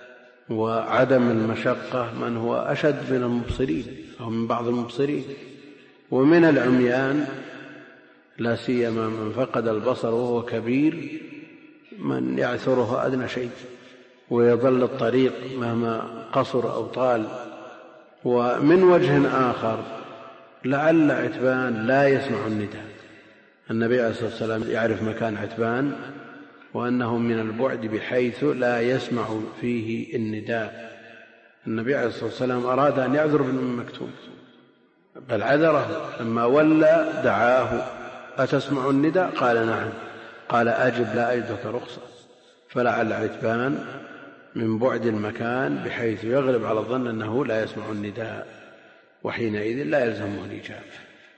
وعدم المشقة من هو أشد من المبصرين أو من بعض المبصرين. ومن العميان لا سيما من فقد البصر وهو كبير من يعثره أدنى شيء ويظل الطريق مهما قصر أو طال. ومن وجه آخر لعل عتبان لا يسمع النداء، النبي عليه الصلاة والسلام يعرف مكان عتبان وأنه من البعد بحيث لا يسمع فيه النداء. النبي عليه الصلاة والسلام أراد أن يعذر ابن أم مكتوم بل عذره لما ولى دعاه أتسمع النداء؟ قال نعم. قال أجب لا أجدك رخصة. فلعل عتبان من بعد المكان بحيث يغلب على الظن أنه لا يسمع النداء، وحينئذ لا يلزمه الإجابة.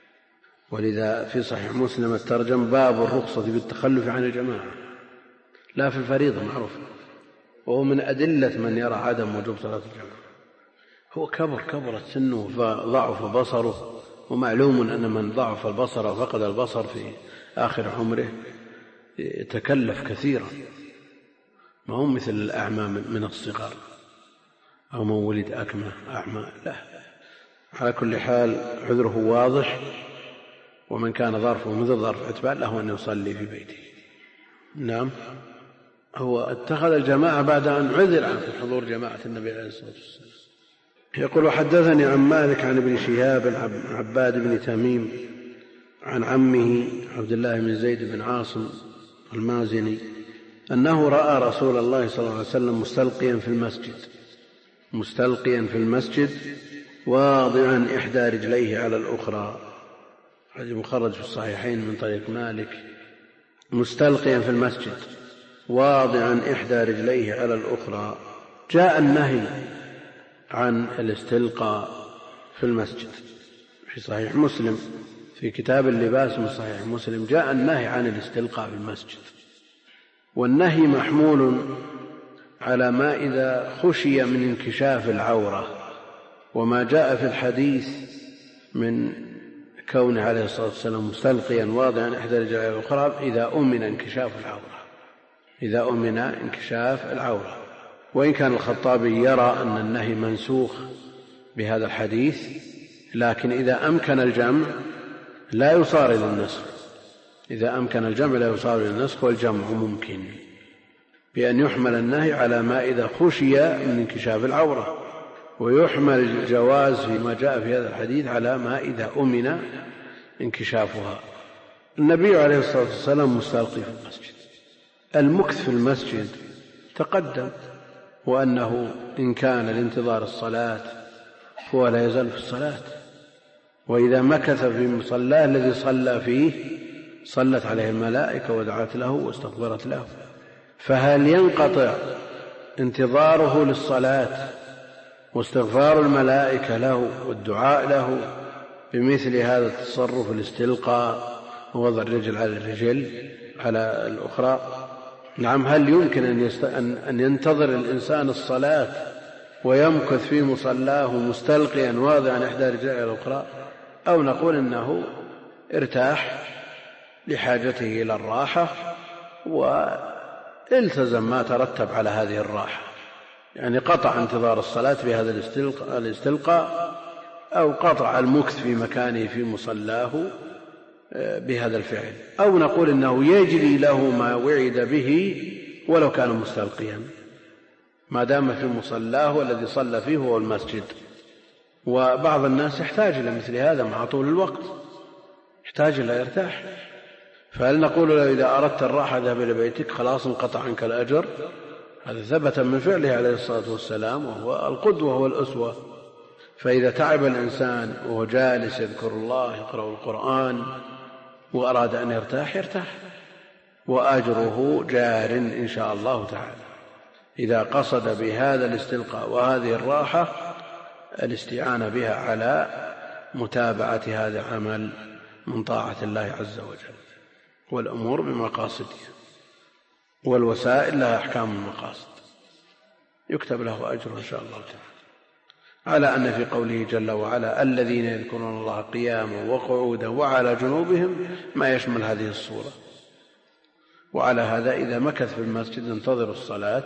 ولذا في صحيح مسلم الترجم باب الرخصة بالتخلف عن الجماعة، لا في الفريضة معروف، وهو من أدلة من يرى عدم وجوب صلاة الجماعة. هو كبرت سنه فضعف بصره، ومعلوم أن من ضعف البصر وفقد البصر في آخر عمره يتكلف كثيرا، ما هو مثل الأعمى من الصغر أو من ولد أكمه أعمى، لا. على كل حال عذره واضح، ومن كان ظرفه مثل ظرف عتبان له أن يصلي في بيته. نعم، هو اتخذ الجماعة بعد أن عذر عن حضور جماعة النبي عليه الصلاة والسلام. يقول حدثني عن مالك عن ابن شهاب عن عباد بن تميم عن عمه عبد الله بن زيد بن عاصم المازني أنه رأى رسول الله صلى الله عليه وسلم مستلقيا في المسجد واضعا إحدى رجليه على الأخرى، هذا مخرج في الصحيحين من طريق مالك. مستلقيا في المسجد واضعا إحدى رجليه على الأخرى. جاء النهي عن الاستلقاء في المسجد في صحيح مسلم، في كتاب اللباس من صحيح مسلم جاء النهي عن الاستلقاء في المسجد، والنهي محمول على ما إذا خشي من انكشاف العورة، وما جاء في الحديث من كونه عليه الصلاة والسلام مستلقيا واضعا إحدى رجليه الأخرى إذا أمن انكشاف العورة. وإن كان الخطابي يرى أن النهي منسوخ بهذا الحديث، لكن إذا أمكن الجمع لا يصار إلى النسخ، والجمع ممكن بأن يحمل النهي على ما إذا خشي من انكشاف العورة، ويحمل الجواز فيما جاء في هذا الحديث على ما إذا أمن انكشافها. النبي عليه الصلاة والسلام مستلقي في المسجد. المكث في المسجد تقدم، وأنه إن كان لانتظار الصلاة هو لا يزال في الصلاة، وإذا مكث في مصلاه الذي صلى فيه صلت عليه الملائكة ودعت له واستغفرت له. فهل ينقطع انتظاره للصلاة واستغفار الملائكة له والدعاء له بمثل هذا التصرف، الاستلقاء ووضع الرجل على الرجل على الأخرى. نعم، هل يمكن أن ينتظر الإنسان الصلاة ويمكث في مصلاه مستلقيا واضعا إحدى رجليه على الأخرى، أو نقول إنه ارتاح لحاجته إلى الراحة والتزم ما ترتب على هذه الراحة، يعني قطع انتظار الصلاة بهذا الاستلقاء، أو قطع المكث في مكانه في مصلاه بهذا الفعل، أو نقول إنه يجري له ما وعد به ولو كان مستلقيا ما دام في مصلاه والذي صلى فيه هو المسجد. وبعض الناس يحتاج إلى مثل هذا مع طول الوقت، يحتاج إلى يرتاح، فهل نقول له إذا أردت الراحة ذهب إلى بيتك خلاص انقطع عنك الأجر؟ هذا ثبت من فعله عليه الصلاة والسلام، وهو القدوة والأسوة. فإذا تعب الإنسان وهو جالس يذكر الله يقرأ القرآن وأراد أن يرتاح وأجره جار إن شاء الله تعالى، إذا قصد بهذا الاستلقاء وهذه الراحة الاستعانة بها على متابعة هذا العمل من طاعة الله عز وجل. والأمور بمقاصدها، والوسائل لها أحكام المقاصد، يكتب له أجر إن شاء الله تعالى، على أن في قوله جل وعلا الذين يذكرون الله قياما وقعودا وعلى جنوبهم ما يشمل هذه الصورة. وعلى هذا إذا مكث في المسجد انتظر الصلاة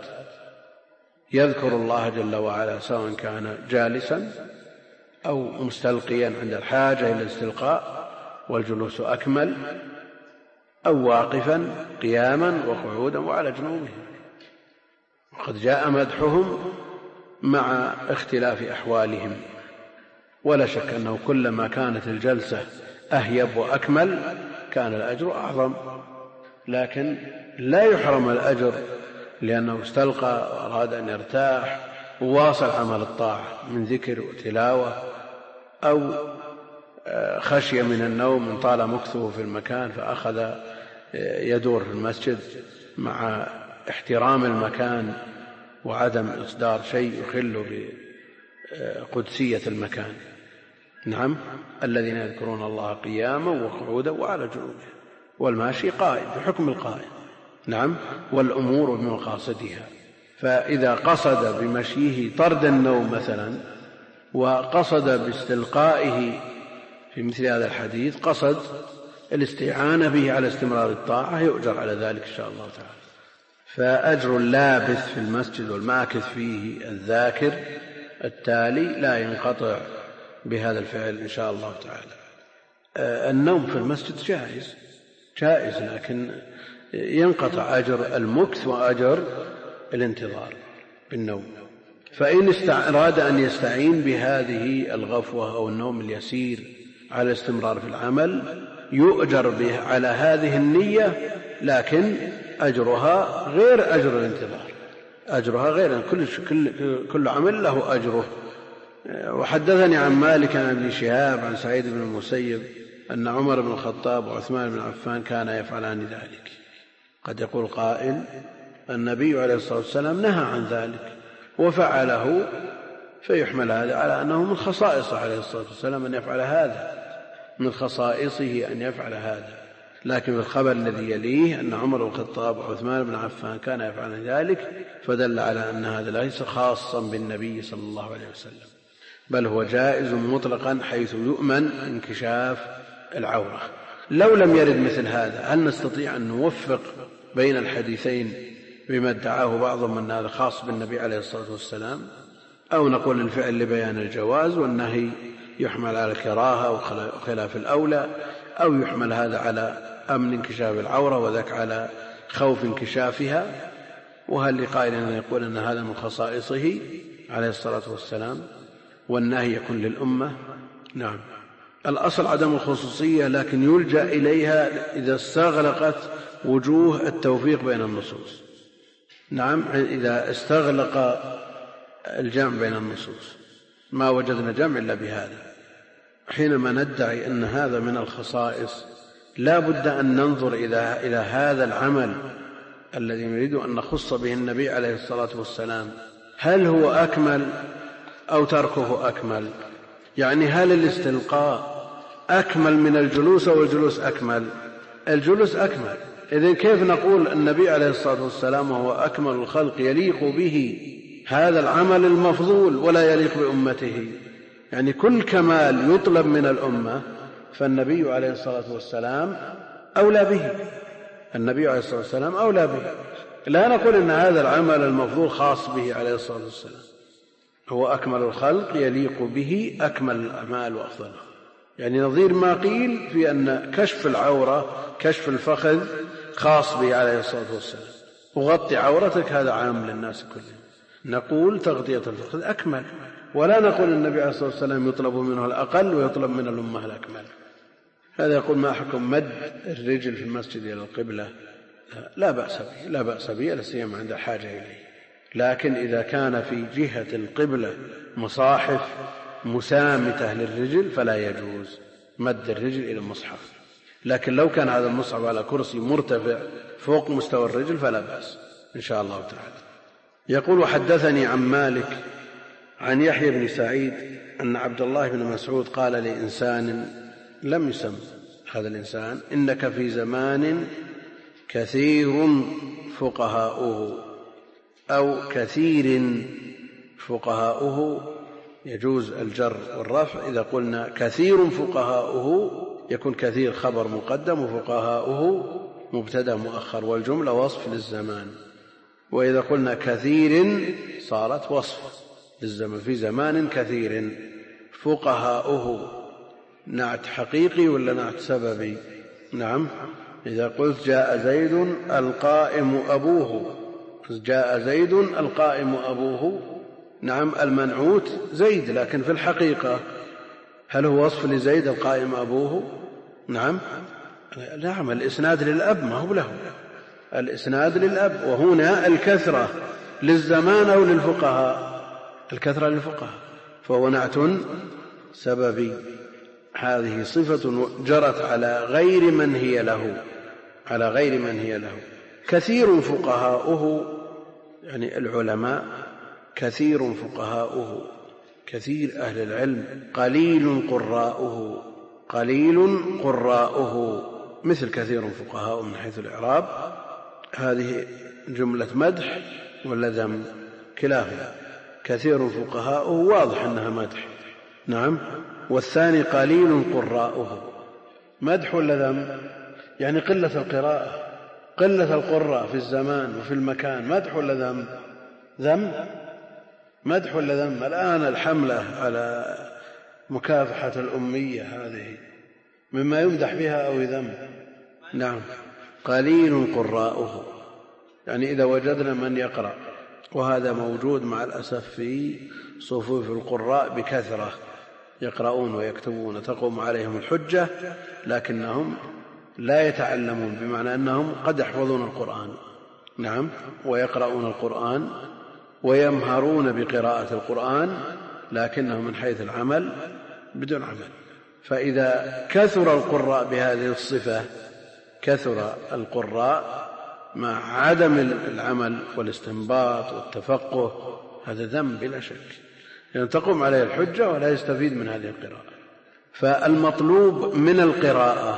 يذكر الله جل وعلا سواء كان جالسا أو مستلقيا عند الحاجة إلى الاستلقاء والجلوس أكمل، أو واقفا قياما وقعودا وعلى جنوبهم. وقد جاء مدحهم مع اختلاف أحوالهم، ولا شك أنه كلما كانت الجلسة أهيب وأكمل كان الأجر أعظم، لكن لا يحرم الأجر لأنه استلقى وأراد أن يرتاح وواصل عمل الطاعة من ذكر وتلاوة، أو خشية من النوم من طال مكثه في المكان فأخذ يدور في المسجد مع احترام المكان وعدم إصدار شيء يخل بقدسية المكان. نعم، الذين يذكرون الله قياما وقعودا وعلى جنوبهم، والماشي قائم بحكم القائم. نعم، والأمور بمقاصدها. فإذا قصد بمشيه طرد النوم مثلا وقصد باستلقائه في مثل هذا الحديث قصد الاستعانة به على استمرار الطاعة يؤجر على ذلك إن شاء الله تعالى. فأجر اللابث في المسجد والماكث فيه الذاكر التالي لا ينقطع بهذا الفعل إن شاء الله تعالى. النوم في المسجد جائز، لكن ينقطع أجر المكث وأجر الانتظار بالنوم. فإن أراد أن يستعين بهذه الغفوة أو النوم اليسير على الاستمرار في العمل يؤجر به على هذه النية، لكن أجرها غير أجر الانتظار، أجرها غير كل عمل له أجره. وحدثني عن مالك عن ابن شهاب عن سعيد بن المسيب أن عمر بن الخطاب وعثمان بن عفان كانا يفعلان ذلك. قد يقول قائل النبي عليه الصلاة والسلام نهى عن ذلك وفعله، فيحمل هذا على أنه من خصائصه عليه الصلاة والسلام أن يفعل هذا، من خصائصه أن يفعل هذا. لكن في الخبر الذي يليه أن عمر بن الخطاب وعثمان بن عفان كان يفعل ذلك، فدل على أن هذا ليس خاصا بالنبي صلى الله عليه وسلم، بل هو جائز مطلقا حيث يؤمن انكشاف العورة. لو لم يرد مثل هذا هل نستطيع أن نوفق بين الحديثين بما ادعاه بعضهم أن هذا خاص بالنبي عليه الصلاة والسلام، أو نقول الفعل لبيان الجواز والنهي يحمل على الكراهة وخلاف الأولى، أو يحمل هذا على أمن انكشاف العورة وذاك على خوف انكشافها؟ وهل لقائل أن يقول أن هذا من خصائصه عليه الصلاة والسلام والنهي يكون للأمة؟ نعم، الأصل عدم الخصوصية، لكن يلجأ إليها إذا استغلقت وجوه التوفيق بين النصوص. نعم، إذا استغلق الجمع بين النصوص ما وجدنا جمع إلا بهذا. حينما ندعي أن هذا من الخصائص لا بد أن ننظر إلى هذا العمل الذي نريد أن نخص به النبي عليه الصلاة والسلام، هل هو أكمل أو تركه أكمل؟ يعني هل الاستلقاء أكمل من الجلوس أو الجلوس أكمل؟ الجلوس أكمل. إذن كيف نقول النبي عليه الصلاة والسلام وهو أكمل الخلق يليق به هذا العمل المفضول ولا يليق بأمته؟ يعني كل كمال يطلب من الأمة فالنبي عليه الصلاة والسلام أولى به، النبي عليه الصلاة والسلام أولى به. لا نقول إن هذا العمل المفضول خاص به عليه الصلاة والسلام، هو أكمل الخلق يليق به أكمل الأعمال وأفضلها. يعني نظير ما قيل في أن كشف العورة كشف الفخذ خاص به عليه الصلاة والسلام، وغطي عورتك هذا عام للناس كلهم. نقول تغطية الفخذ أكمل، ولا نقول النبي عليه الصلاة والسلام يطلب منه الأقل ويطلب من الأمة الأكمل. هذا يقول ما حكم مد الرجل في المسجد إلى القبلة؟ لا بأس به لا سيما عند حاجة إليه، لكن إذا كان في جهة القبلة مصاحف مسامتة للرجل فلا يجوز مد الرجل إلى المصحف. لكن لو كان هذا المصحف على كرسي مرتفع فوق مستوى الرجل فلا بأس إن شاء الله تعالى. يقول وحدثني عن مالك عن يحيى بن سعيد أن عبد الله بن مسعود قال لإنسان لم يسم هذا الإنسان إنك في زمان كثير فقهاؤه، أو كثير فقهاؤه، يجوز الجر والرفع. إذا قلنا كثير فقهاؤه يكون كثير خبر مقدم وفقهاؤه مبتدا مؤخر والجملة وصف للزمان. وإذا قلنا كثير صارت وصف للزمان، في زمان كثير. فقهاؤه نعت حقيقي ولا نعت سببي؟ نعم. إذا قلت جاء زيد القائم أبوه، جاء زيد القائم أبوه، نعم المنعوت زيد، لكن في الحقيقة هل هو وصف لزيد القائم أبوه؟ نعم الإسناد للأب ما هو له، الإسناد للأب. وهنا الكثرة للزمان أو للفقهاء؟ الكثرة للفقهاء، فهو نعت سببي. هذه صفة جرت على غير من هي له، على غير من هي له. كثير فقهاؤه يعني العلماء، كثير فقهاؤه كثير أهل العلم، قليل قراؤه، قليل قراؤه، مثل كثير فقهاؤه من حيث الإعراب. هذه جملة مدح ولا ذم؟ كلاهما. كثير فقهاؤه واضح أنها مدح، نعم. والثاني قليل قراؤه، مدح ولا ذم؟ يعني قلة القراءة، قلة القراء في الزمان وفي المكان، مدح ولا ذم؟ ذم، مدح ولا ذم؟ الآن الحملة على مكافحة الأمية هذه مما يمدح بها أو يذم؟ نعم قليل قراؤه، يعني إذا وجدنا من يقرأ، وهذا موجود مع الأسف في صفوف القراء بكثرة، يقرؤون ويكتبون تقوم عليهم الحجة، لكنهم لا يتعلمون، بمعنى أنهم قد يحفظون القرآن، نعم، ويقرؤون القرآن ويمهرون بقراءة القرآن، لكنهم من حيث العمل بدون عمل. فإذا كثر القراء بهذه الصفة، كثر القراء مع عدم العمل والاستنباط والتفقه، هذا ذنب بلا شك، لأن تقوم عليه الحجة ولا يستفيد من هذه القراءة. فالمطلوب من القراءة،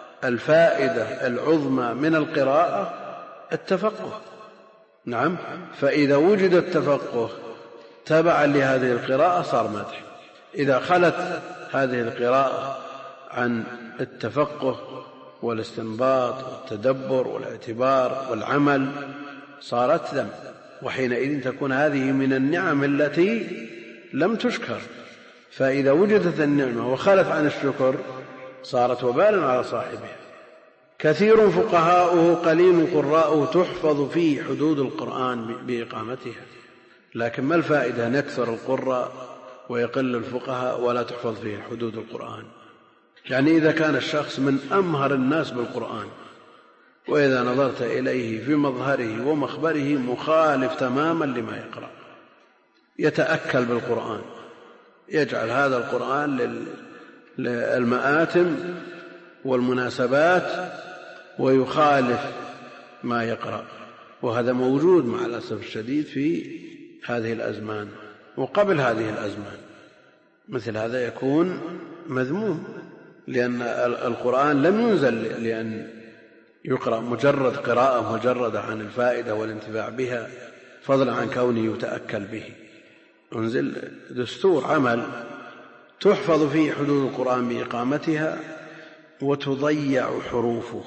الفائدة العظمى من القراءة التفقه، نعم. فإذا وجد التفقه تبعا لهذه القراءة صار مدح. إذا خلت هذه القراءة عن التفقه والاستنباط والتدبر والاعتبار والعمل صارت ذم، وحينئذ تكون هذه من النعم التي لم تشكر. فإذا وجدت النعمة وخلت عن الشكر صارت وبالا على صاحبها. كثير فقهاؤه قليل قراؤه، تحفظ فيه حدود القرآن بإقامتها. لكن ما الفائدة نكثر القراء ويقل الفقهاء ولا تحفظ فيه حدود القرآن؟ يعني إذا كان الشخص من أمهر الناس بالقرآن، وإذا نظرت إليه في مظهره ومخبره مخالف تماما لما يقرأ، يتأكل بالقرآن، يجعل هذا القرآن للمآتم والمناسبات ويخالف ما يقرأ، وهذا موجود مع الأسف الشديد في هذه الأزمان وقبل هذه الأزمان. مثل هذا يكون مذموم، لأن القرآن لم ينزل لأن يقرأ مجرد قراءة مجردة عن الفائدة والانتفاع بها، فضلا عن كونه يتأكل به. انزل دستور عمل تحفظ فيه حدود القرآن بإقامتها وتضيع حروفه.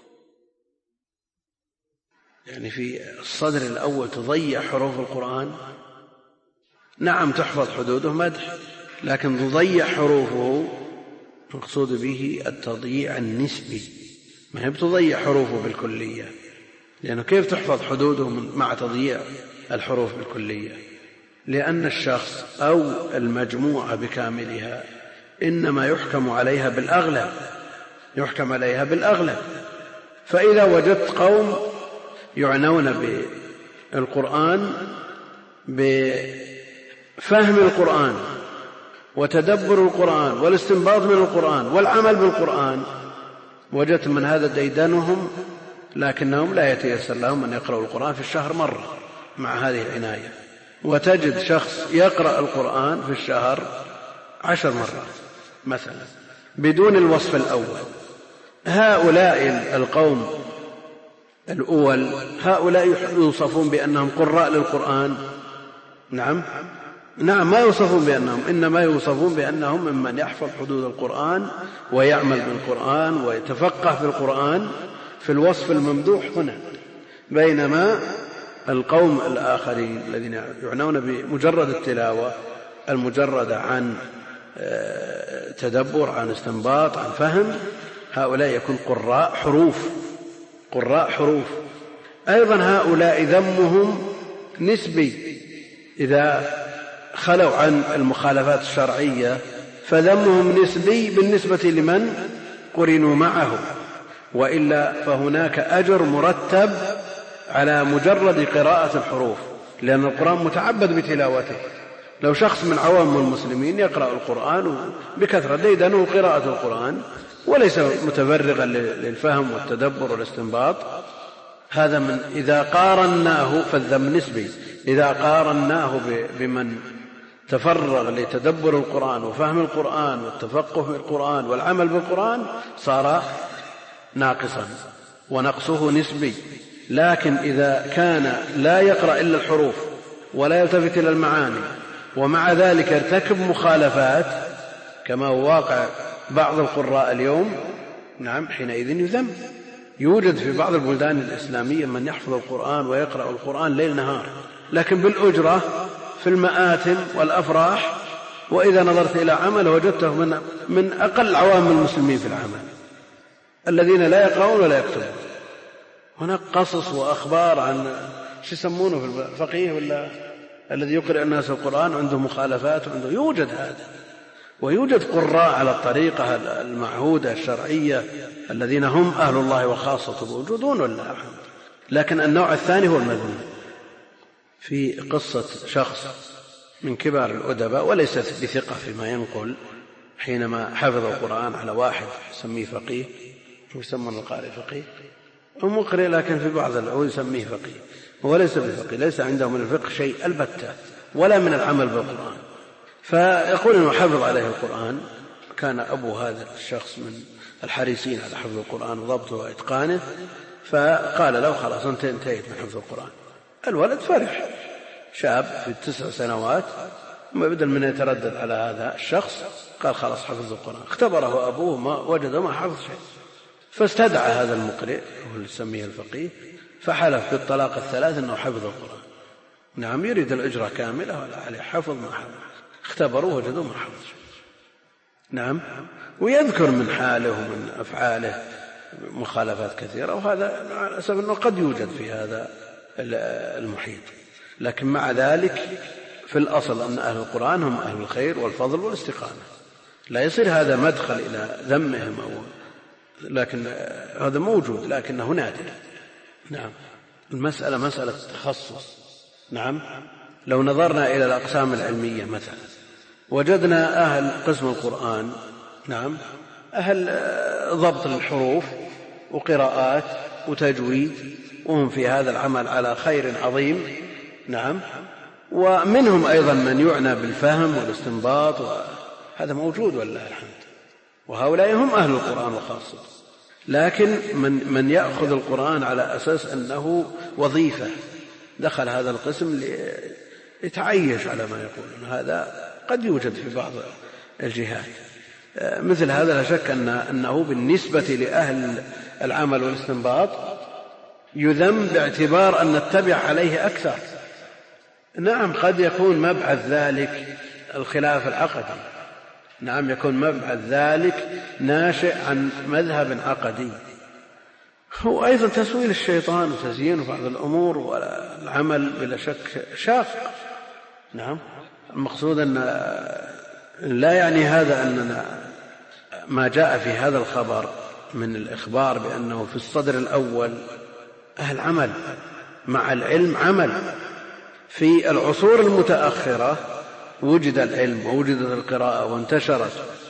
يعني في الصدر الأول تضيع حروف القرآن، نعم تحفظ حدوده مدح، لكن تضيع حروفه، مقصود به التضييع النسبي، ما هي بتضيع حروفه بالكلية، لأنه كيف تحفظ حدوده مع تضييع الحروف بالكلية؟ لأن الشخص أو المجموعة بكاملها إنما يحكم عليها بالأغلب. فإذا وجدت قوم يعنون بالقرآن بفهم القرآن وتدبر القرآن والاستنباط من القرآن والعمل بالقرآن، وجدت من هذا ديدنهم، لكنهم لا يتيسر لهم أن يقرأوا القرآن في الشهر مرة مع هذه العناية. وتجد شخص يقرأ القرآن في الشهر 10 مرات مثلا بدون الوصف الأول. هؤلاء القوم الأول هؤلاء يوصفون بأنهم قراء للقرآن؟ نعم ما يوصفون بأنهم، إنما يوصفون بأنهم ممن يحفظ حدود القرآن ويعمل بالقرآن ويتفقه في القرآن في الوصف الممدوح هنا. بينما القوم الآخرين الذين يعنون بمجرد التلاوة المجردة عن تدبر، عن استنباط، عن فهم، هؤلاء يكون قراء حروف. أيضا هؤلاء ذمهم نسبي، إذا خلوا عن المخالفات الشرعية فذمهم نسبي بالنسبة لمن قرنوا معه، وإلا فهناك أجر مرتب على مجرد قراءة الحروف، لأن القرآن متعبد بتلاوته. لو شخص من عوام المسلمين يقرأ القرآن بكثرة ديدنه قراءة القرآن وليس متفرغا للفهم والتدبر والاستنباط، هذا من إذا قارناه، فالذم نسبي، إذا قارناه بمن تفرغ لتدبر القرآن وفهم القرآن والتفقه في القرآن والعمل بالقرآن صار ناقصا، ونقصه نسبي. لكن إذا كان لا يقرأ إلا الحروف ولا يلتفت إلى المعاني ومع ذلك يرتكب مخالفات كما هو واقع بعض القراء اليوم، نعم حينئذ يذم. يوجد في بعض البلدان الإسلامية من يحفظ القرآن ويقرأ القرآن ليل نهار، لكن بالأجرة في المآتم والأفراح، وإذا نظرت إلى عمله وجدته من أقل عوام المسلمين في العمل الذين لا يقرؤون ولا يكتبون. هناك قصص وأخبار عن شو يسمونه في الفقيه ولا الذي يقرأ الناس القرآن عنده مخالفات، يوجد هذا، ويوجد قراء على الطريقة المعهودة الشرعية الذين هم أهل الله وخاصته موجودون ولا أحد. لكن النوع الثاني هو المذموم. في قصة شخص من كبار الأدباء وليست بثقة فيما ينقل، حينما حفظ القرآن على واحد يسميه فقيه، يسمون القارئ فقيه أو مقرئ، لكن في بعض العلماء يسميه فقيه، هو ليس بفقيه، ليس عنده من الفقه شيء البتة ولا من العمل بالقرآن. فيقول انه حفظ عليه القرآن، كان أبو هذا الشخص من الحريصين على حفظ القرآن وضبطه وإتقانه، فقال له خلاص أنت انتهيت من حفظ القرآن. الولد فرح، شاب في 9 سنوات، ما بدل من يتردد على هذا الشخص قال خلاص حفظ القرآن. اختبره أبوه ما وجد ما حفظ شيء، فاستدعى هذا المقرئ هو اللي يسميه الفقيه، فحلف بالطلاق 3 أنه حفظ القرآن. نعم يريد الأجرة كاملة ولا عليه، حفظ ما حفظ. اختبروه وجدوا ما حفظ. نعم، ويذكر من حاله ومن أفعاله مخالفات كثيرة، وهذا على الأسف أنه قد يوجد في هذا المحيط. لكن مع ذلك في الأصل أن أهل القرآن هم أهل الخير والفضل والاستقامة، لا يصير هذا مدخل إلى ذمهم لكن هذا موجود لكنه نادر. نعم، المسألة مسألة تخصص. نعم، لو نظرنا إلى الأقسام العلمية مثلا وجدنا أهل قسم القرآن، نعم، أهل ضبط الحروف وقراءات وتجويد، وهم في هذا العمل على خير عظيم. نعم. ومنهم أيضا من يعنى بالفهم والاستنباط، وهذا موجود والله الحمد، وهؤلاء هم أهل القرآن وخاصة. لكن من يأخذ القرآن على أساس أنه وظيفة، دخل هذا القسم ليتعيش على ما يقولون، هذا قد يوجد في بعض الجهات. مثل هذا لا شك أنه بالنسبة لأهل العمل والاستنباط يذم باعتبار أن نتبع عليه أكثر. نعم، قد يكون مبعث ذلك الخلاف العقدي، نعم يكون مبعث ذلك ناشئ عن مذهب عقدي، هو أيضا تسويل الشيطان وتزيين بعض الأمور، والعمل بلا شك شاق. نعم. المقصود أن لا يعني هذا أننا ما جاء في هذا الخبر من الإخبار بأنه في الصدر الأول أهل عمل مع العلم عمل. في العصور المتأخرة وجد العلم ووجدت القراءة وانتشرت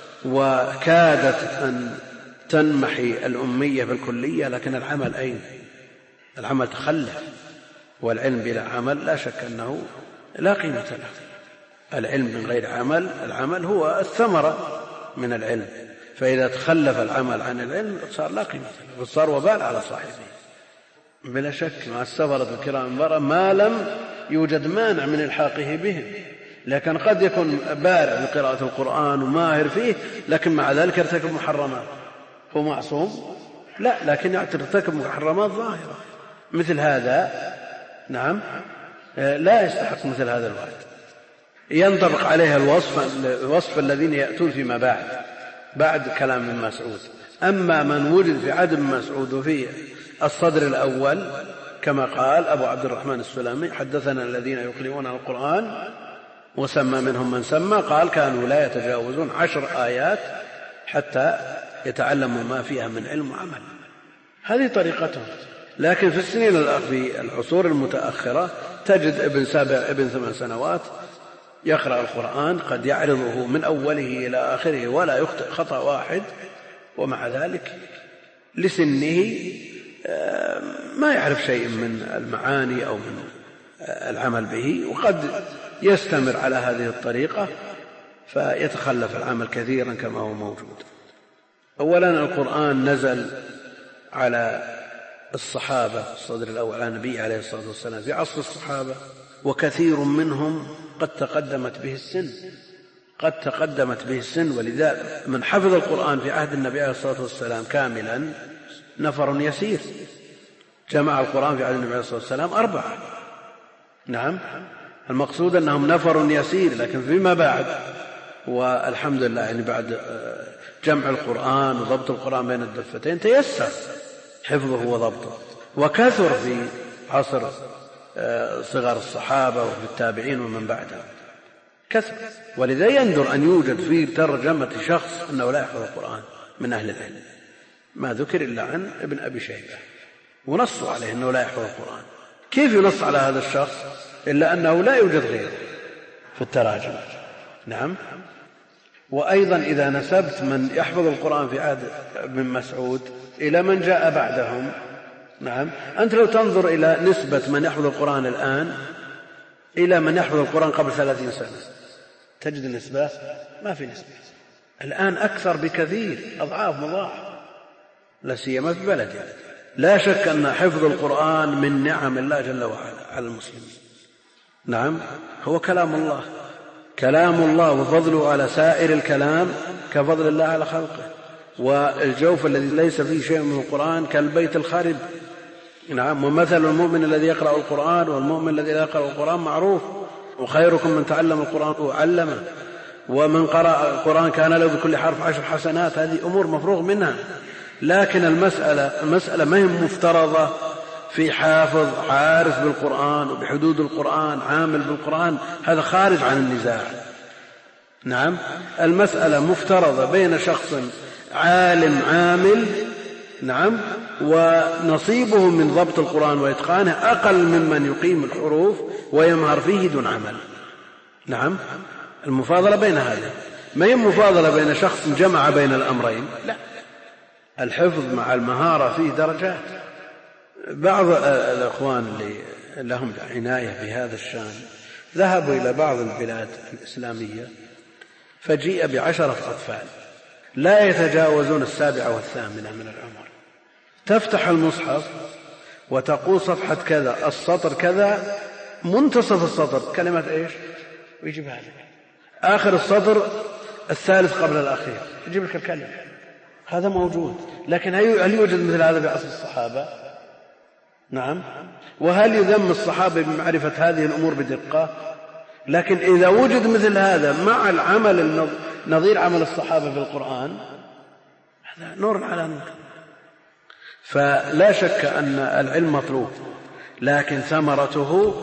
وكادت أن تنمحي الأمية بالكلية، لكن العمل أين؟ العمل تخلف، والعلم بلا عمل لا شك أنه لا قيمة له. العلم من غير عمل، العمل هو الثمرة من العلم، فإذا تخلف العمل عن العلم صار لا قيمة له، صار وبال على صاحبه بلا شك. مع السفرة الكرام البررة ما لم يوجد مانع من الحاقه بهم، لكن قد يكون بارع بقراءة القرآن وماهر فيه، لكن مع ذلك يرتكب محرمات. هو معصوم؟ لا، لكن يرتكب محرمات ظاهرة. مثل هذا نعم لا يستحق مثل هذا الوعد، ينطبق عليها الوصف الذين يأتون فيما بعد كلام ابن مسعود. أما من وجد في عهد ابن مسعود وفي الصدر الأول كما قال أبو عبد الرحمن السلمي: حدثنا الذين يقرؤون القرآن وسمى منهم من سمى، قال: كانوا لا يتجاوزون 10 آيات حتى يتعلموا ما فيها من علم وعمل. هذه طريقتهم. لكن في السنين في العصور المتأخرة تجد ابن 7 ابن 8 سنوات يقرأ القرآن، قد يعرضه من أوله إلى آخره ولا يخطئ خطأ واحد، ومع ذلك لسنه ما يعرف شيء من المعاني أو من العمل به، وقد يستمر على هذه الطريقة فيتخلف العمل كثيرا كما هو موجود. أولا القرآن نزل على الصحابة الصدر الأول على النبي عليه الصلاة والسلام في عصر الصحابة، وكثير منهم قد تقدمت به السن، ولذلك من حفظ القرآن في عهد النبي عليه الصلاة والسلام كاملا نفر يسير. جمع القرآن في عهد النبي عليه الصلاة والسلام 4. نعم، المقصود أنهم نفر يسير، لكن فيما بعد والحمد لله يعني بعد جمع القرآن وضبط القرآن بين الدفتين تيسر حفظه وضبطه، وكثر في عصر صغار الصحابة وفي التابعين ومن بعدهم كثر. ولذا يندر أن يوجد في ترجمة شخص أنه لا يحفظ القرآن من أهل العلم، ما ذكر إلا عن ابن أبي شيبة ونصوا عليه أنه لا يحفظ القرآن. كيف ينص على هذا الشخص إلا أنه لا يوجد غيره في التراجم؟ نعم. وأيضا إذا نسبت من يحفظ القرآن في عهد ابن مسعود إلى من جاء بعدهم، نعم، أنت لو تنظر إلى نسبة من يحفظ القرآن الآن إلى من يحفظ القرآن قبل 30 سنة تجد النسبة ما في نسبة. الآن أكثر بكثير، أضعاف مضاعفة، لا سيما في بلدنا. لا شك أن حفظ القرآن من نعم الله جل وعلا على المسلمين. نعم، هو كلام الله وفضله على سائر الكلام كفضل الله على خلقه، والجوف الذي ليس فيه شيء من القرآن كالبيت الخارب. نعم، ومثل المؤمن الذي يقرأ القرآن والمؤمن الذي لا يقرأ القرآن معروف، وخيركم من تعلم القرآن وعلمه، ومن قرأ القرآن كان له بكل حرف 10 حسنات. هذه أمور مفروغ منها. لكن المسألة ما هي مفترضة في حافظ عارف بالقرآن وبحدود القرآن عامل بالقرآن، هذا خارج عن النزاع. نعم، المسألة مفترضة بين شخص عالم عامل، نعم، ونصيبه من ضبط القرآن وإتقانه أقل ممن يقيم الحروف ويمهر فيه دون عمل. نعم، المفاضلة بين هذا، ما هي مفاضلة بين شخص جمع بين الأمرين، لا، الحفظ مع المهارة فيه درجات. بعض الأخوان اللي لهم عناية بهذا الشأن ذهبوا إلى بعض البلاد الإسلامية فجيء ب10 أطفال لا يتجاوزون 7 و8 من العمر، تفتح المصحف وتقول صفحة كذا السطر كذا منتصف السطر كلمة إيش ويجيبها لك، آخر السطر الثالث قبل الأخير يجيب لك الكلمة. هذا موجود، لكن هل يوجد مثل هذا بعصر الصحابة؟ نعم. وهل يذم الصحابة بمعرفة هذه الأمور بدقة؟ لكن إذا وجد مثل هذا مع العمل نظير عمل الصحابة في القرآن هذا نور على نور. فلا شك أن العلم مطلوب، لكن ثمرته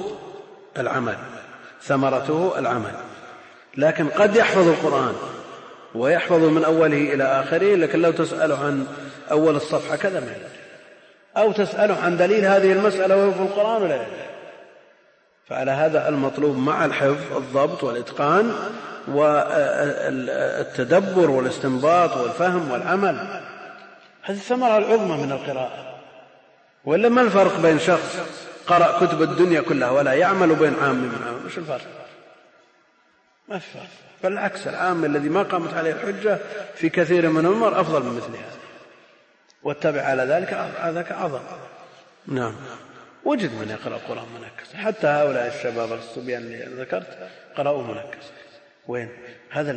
العمل. لكن قد يحفظ القرآن ويحفظ من أوله إلى آخره، لكن لو تسأله عن أول الصفحة كذا ما يدري، أو تسأله عن دليل هذه المسألة وهو في القرآن ولا يدري. فعلى هذا المطلوب مع الحفظ الضبط والإتقان والتدبر والاستنباط والفهم والعمل. هذه الثمرة العظمى من القراءة. وإلا ما الفرق بين شخص قرأ كتب الدنيا كلها ولا يعمل وبين عام من عام؟ مش الفرق؟ ما في فرق، بالعكس العام الذي ما قامت عليه الحجة في كثير من الأمور أفضل من مثل هذا، واتبع على ذلك هذاك أعظم. نعم. وجد من يقرأ القرآن منكس، حتى هؤلاء الشباب الصبيان اللي ذكرت قرأوا منكس. وين هذا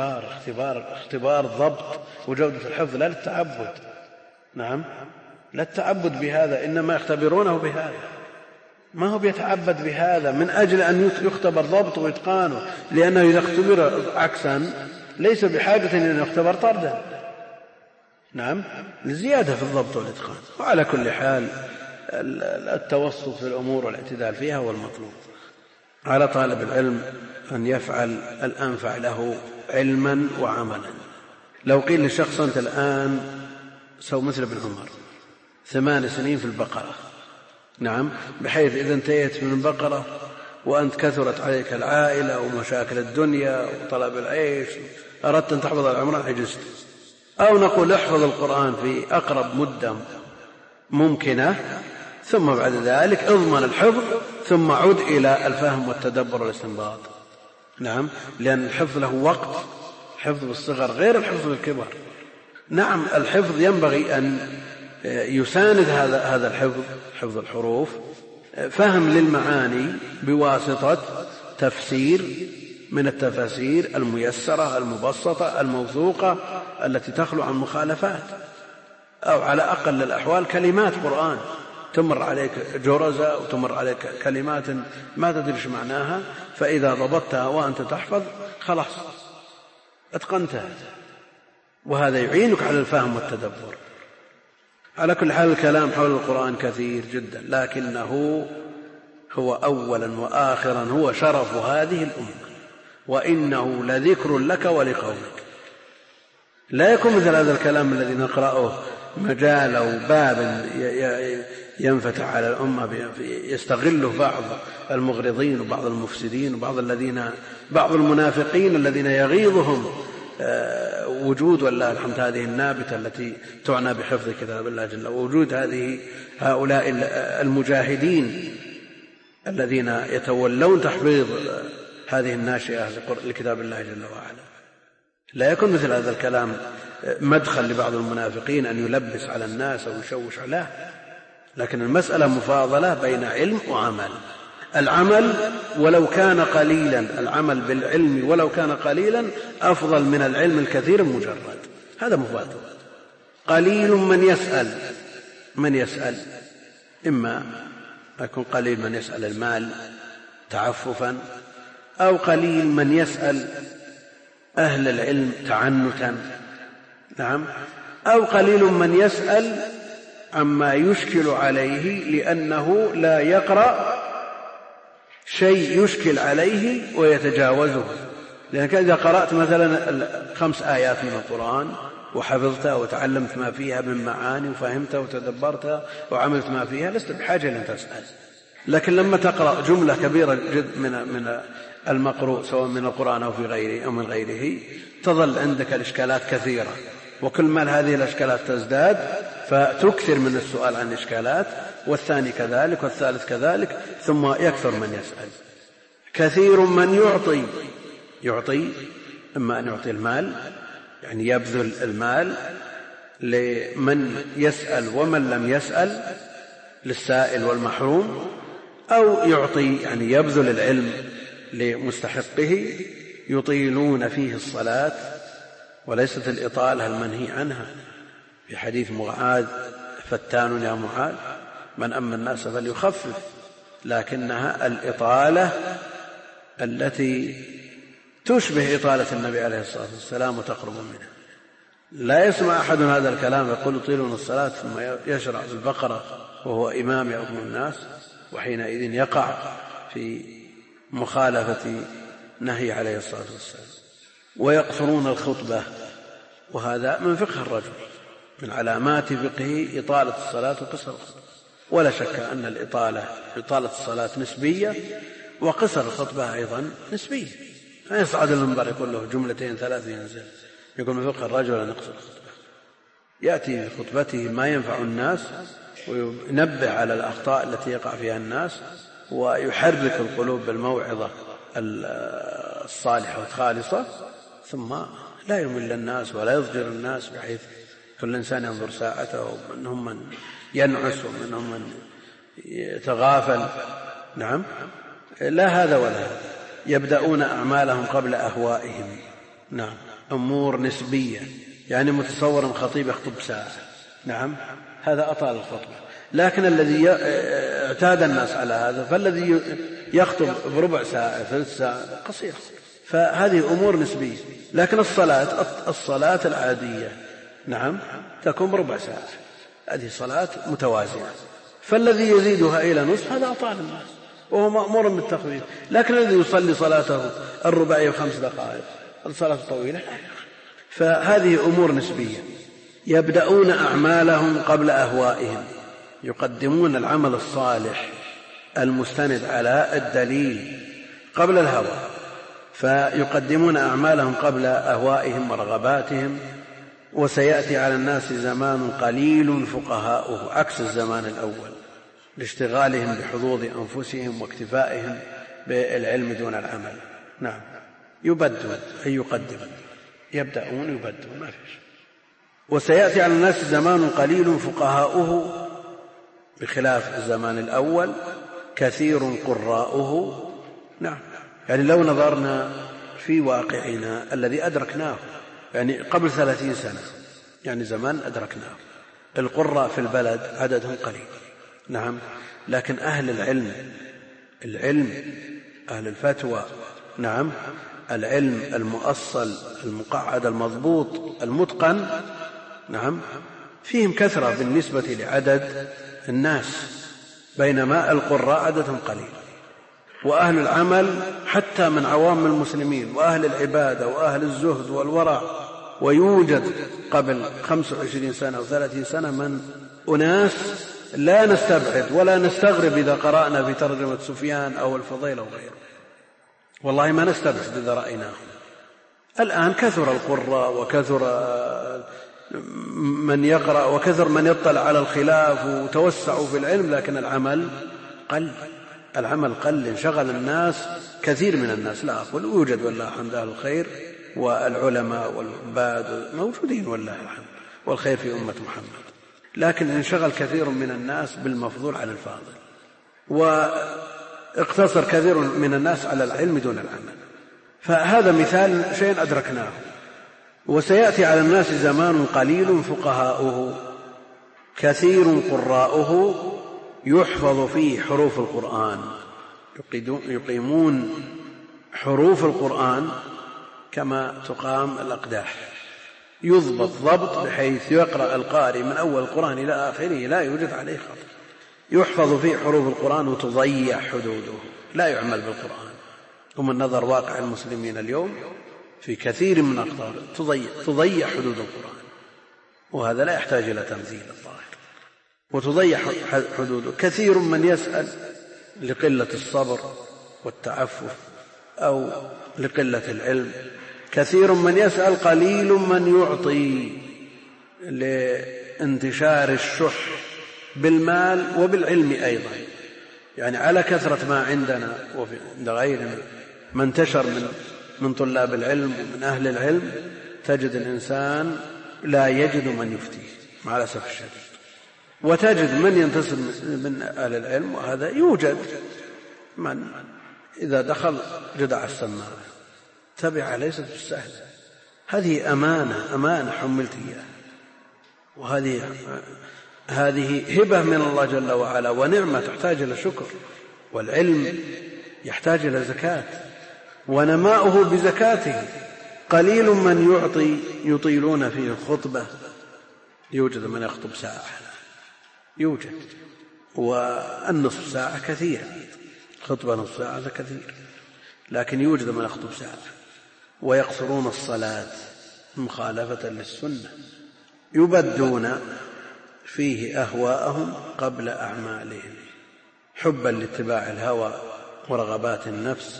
اختبار ضبط وجودة الحفظ، لا للتعبد. نعم، لا التعبد بهذا، إنما يختبرونه بهذا، ما هو بيتعبد بهذا من أجل أن يختبر ضبط وإتقانه، لأنه إذا اختبر عكسا ليس بحاجة أن يختبر طردا. نعم، لزيادة في الضبط والإتقان. وعلى كل حال التوسط في الأمور والاعتدال فيها هو المطلوب. على طالب العلم أن يفعل الأنفع له علما وعملا. لو قيل لشخص أنت الآن سو مثل ابن عمر 8 سنين في البقرة، نعم، بحيث إذا انتهيت من البقرة وأنت كثرت عليك العائلة ومشاكل الدنيا وطلب العيش أردت أن تحفظ العمران عجزت، أو نقول احفظ القرآن في أقرب مدة ممكنة، ثم بعد ذلك اضمن الحفظ ثم عد إلى الفهم والتدبر والاستنباط. نعم، لأن الحفظ له وقت، حفظ بالصغر غير الحفظ بالكبر. نعم، الحفظ ينبغي أن يساند هذا الحفظ، حفظ الحروف، فهم للمعاني بواسطة تفسير من التفاسير الميسرة المبسطة الموثوقة التي تخلو عن مخالفات، أو على أقل الأحوال كلمات قرآن تمر عليك جرزة وتمر عليك كلمات ما تدريش معناها، فإذا ضبطتها وأنت تحفظ خلاص اتقنتها، وهذا يعينك على الفهم والتدبر. على كل حال الكلام حول القرآن كثير جدا، لكنه هو أولا وآخرا هو شرف هذه الأمة، وإنه لذكر لك ولقومك. لا يكون مثل هذا الكلام الذي نقرأه مجال أو باب ينفتح على الأمة يستغله بعض المغرضين وبعض المفسدين وبعض المنافقين الذين يغيظهم وجود والله الحمد هذه النابتة التي تعنى بحفظ كتاب الله جل، ووجود هؤلاء المجاهدين الذين يتولون تحفيظ هذه الناشئة لكتاب الله جل وعلا. لا يكون مثل هذا الكلام مدخل لبعض المنافقين أن يلبس على الناس أو يشوش عليه، لكن المسألة مفاضلة بين علم وعمل. العمل ولو كان قليلا، العمل بالعلم ولو كان قليلا أفضل من العلم الكثير المجرد، هذا مفاضل. قليل من يسأل إما يكون قليل من يسأل المال تعففا، أو قليل من يسأل أهل العلم تعنتا، نعم، أو قليل من يسأل عما يشكل عليه لأنه لا يقرأ شيء يشكل عليه ويتجاوزه. لأنك إذا قرأت مثلا 5 آيات من القرآن وحفظتها وتعلمت ما فيها من معاني وفهمتها وتدبرتها وعملت ما فيها لست بحاجة لأن تسأل. لكن لما تقرأ جملة كبيرة جدا من المقروء سواء من القرآن أو في غيره أو من غيره تظل عندك الإشكالات كثيرة، وكل ما هذه الإشكالات تزداد فتكثر من السؤال عن الإشكالات والثاني كذلك والثالث كذلك، ثم يكثر من يسأل. كثير من يعطي إما أن يعطي المال، يعني يبذل المال لمن يسأل ومن لم يسأل، للسائل والمحروم، أو يعطي يعني يبذل العلم لمستحقه، يطيلون فيه الصلاة، وليست الإطالة المنهي عنها في حديث معاذ: فتان يا معاذ من أما الناس فليخفف، لكنها الإطالة التي تشبه إطالة النبي عليه الصلاة والسلام وتقرب منها. لا يسمع أحد هذا الكلام يقول يطيلون الصلاة ثم يشرع بالبقرة وهو إمام يؤم الناس، وحينئذ يقع في مخالفة نهي عليه الصلاة والسلام. ويقصرون الخطبة، وهذا من فقه الرجل، من علامات فقهه إطالة الصلاة وقصر الخطبة. ولا شك أن إطالة الصلاة نسبية، وقصر الخطبة أيضا نسبية. فيصعد المنبر يقول له جملتين ثلاث ينزل، يقول من فقه الرجل أن يقصر الخطبة. يأتي في خطبته ما ينفع الناس، وينبه على الأخطاء التي يقع فيها الناس، ويحرك القلوب بالموعظة الصالحة والخالصة، ثم لا يمل الناس ولا يضجر الناس بحيث كل إنسان ينظر ساعته، ومنهم من ينعس ومنهم من يتغافل. نعم، لا هذا ولا هذا. يبدأون أعمالهم قبل أهوائهم. نعم، أمور نسبية، يعني متصور خطيب يخطب ساعة، نعم، هذا أطال الخطبة. لكن الذي اعتاد الناس على هذا، فالذي يخطب بربع ساعة ثلث ساعة قصير. فهذه أمور نسبية. لكن الصلاة العادية نعم تكون بربع ساعة، هذه صلاة متوازنة. فالذي يزيدها إلى نصف هذا أطال الناس وهو مأمور بالتخفيف. لكن الذي يصلي صلاته الرباعية و5 دقائق الصلاة طويلة، فهذه أمور نسبية. يبدأون أعمالهم قبل أهوائهم، يقدمون العمل الصالح المستند على الدليل قبل الهوى، فيقدمون أعمالهم قبل أهوائهم ورغباتهم. وسيأتي على الناس زمان قليل فقهاؤه، عكس الزمان الأول، لاشتغالهم بحظوظ أنفسهم واكتفائهم بالعلم دون العمل. نعم، يبدون أي يقدمون، يبدأون يبدون، ما فيش. وسيأتي على الناس زمان قليل فقهاؤه، بخلاف الزمان الأول، كثير قراؤه. نعم، يعني لو نظرنا في واقعنا الذي أدركناه، يعني قبل 30 سنة، يعني زمان أدركناه، القراء في البلد عددهم قليل. نعم، لكن أهل العلم أهل الفتوى، نعم، العلم المؤصل المقعد المضبوط المتقن، نعم، فيهم كثرة بالنسبة لعدد الناس، بينما القراء عددهم قليل. وأهل العمل حتى من عوام المسلمين وأهل العبادة وأهل الزهد والورع، ويوجد قبل 25 سنة و30 سنة من أناس لا نستبعد ولا نستغرب إذا قرأنا في ترجمة سفيان أو الفضيل أو غيره، والله ما نستبعد إذا رأيناهم. الآن كثر القراء وكثر من يقرأ وكثر من يطلع على الخلاف وتوسعوا في العلم، لكن العمل قل، انشغل الناس، كثير من الناس، لا أقول يوجد والله الحمد أهل الخير والعلماء والعباد موجودين والله الحمد والخير في أمة محمد، لكن انشغل كثير من الناس بالمفضول على الفاضل، واقتصر كثير من الناس على العلم دون العمل. فهذا مثال شيء أدركناه. وسيأتي على الناس زمان قليل فقهاؤه، كثير قراؤه، يحفظ فيه حروف القرآن، يقيمون حروف القرآن كما تقام الأقداح، يضبط ضبط بحيث يقرأ القارئ من أول القرآن إلى آخره لا يوجد عليه خطأ. يحفظ فيه حروف القرآن وتضيع حدوده، لا يعمل بالقرآن. ومن نظر واقع المسلمين اليوم في كثير من أقطار تضيع حدود القرآن، وهذا لا يحتاج إلى تمثيل الظاهر، وتضيع حدوده. كثير من يسأل لقلة الصبر والتعفف أو لقلة العلم، كثير من يسأل قليل من يعطي لانتشار الشح بالمال وبالعلم أيضا. يعني على كثرة ما عندنا وعند غيرنا ما انتشر من طلاب العلم ومن أهل العلم، تجد الإنسان لا يجد من يفتيه مع الأسف الشديد، وتجد من ينتسب من أهل العلم، وهذا يوجد من إذا دخل جدع السماعة تبع، ليست بالسهل. هذه أمانة حملت إياه، وهذه هبة من الله جل وعلا ونعمة تحتاج إلى شكر. والعلم يحتاج إلى زكاة، ونماؤه بزكاته. قليل من يعطي يطيلون فيه الخطبة، يوجد من يخطب ساعة، يوجد، والنصف ساعة كثير، خطبة نصف ساعة كثير، لكن يوجد من يخطب ساعة. ويقصرون الصلاة مخالفة للسنة، يبدون فيه أهواءهم قبل أعمالهم، حبا لاتباع الهوى ورغبات النفس.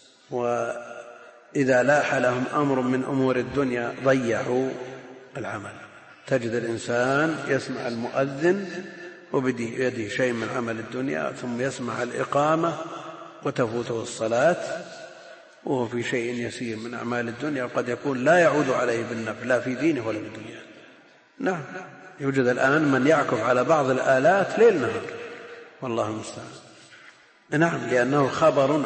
وإذا لاح لهم أمر من أمور الدنيا ضيعوا العمل. تجد الإنسان يسمع المؤذن وبيده شيء من عمل الدنيا، ثم يسمع الإقامة وتفوته الصلاة وهو في شيء يسير من أعمال الدنيا، وقد يكون لا يعود عليه بالنفع لا في دينه ولا في دنياه. نعم، يوجد الآن من يعكف على بعض الآلات ليل نهار، والله المستعان. نعم، لأنه خبر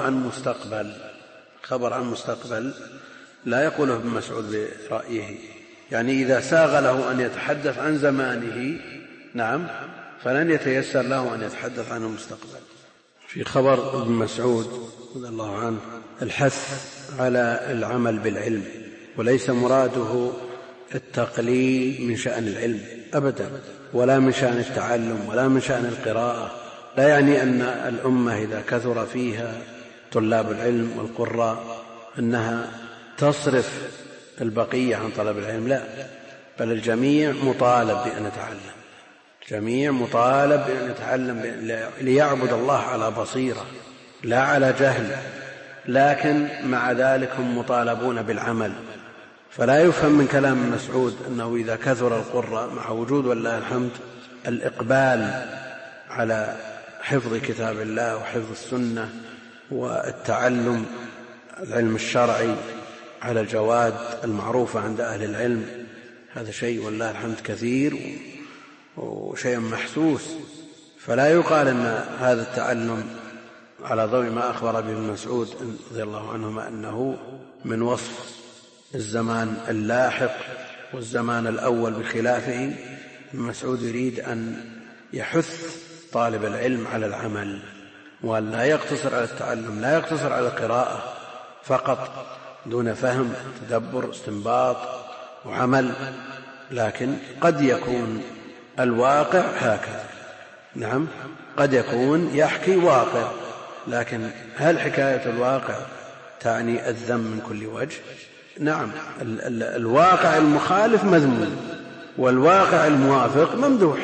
عن مستقبل لا يقوله ابن مسعود برأيه. يعني إذا ساغ له أن يتحدث عن زمانه، نعم، فلن يتيسر له أن يتحدث عن المستقبل. في خبر ابن مسعود رضي الله عنه الحث على العمل بالعلم، وليس مراده التقليل من شأن العلم أبدا، ولا من شأن التعلم، ولا من شأن القراءة. لا يعني أن الأمة إذا كثر فيها طلاب العلم والقراء أنها تصرف البقية عن طلب العلم، لا، بل الجميع مطالب بأن يتعلم، الجميع مطالب بأن يتعلم ليعبد الله على بصيرة لا على جهل، لكن مع ذلك هم مطالبون بالعمل. فلا يفهم من كلام مسعود أنه إذا كثر القراء مع وجود والله الحمد الإقبال على حفظ كتاب الله وحفظ السنة والتعلم العلم الشرعي على الجواد المعروفة عند أهل العلم، هذا شيء والله الحمد كثير وشيء محسوس. فلا يقال أن هذا التعلم على ضوء ما أخبر به ابن مسعود رضي الله عنهما أنه من وصف الزمان اللاحق والزمان الأول بخلافه. ابن مسعود يريد أن يحث طالب العلم على العمل، وأن لا يقتصر على التعلم، لا يقتصر على القراءة فقط دون فهم تدبر استنباط وعمل، لكن قد يكون الواقع هكذا. نعم، قد يكون يحكي واقع، لكن هل حكاية الواقع تعني الذم من كل وجه؟ نعم، الواقع المخالف مذموم والواقع الموافق ممدوح.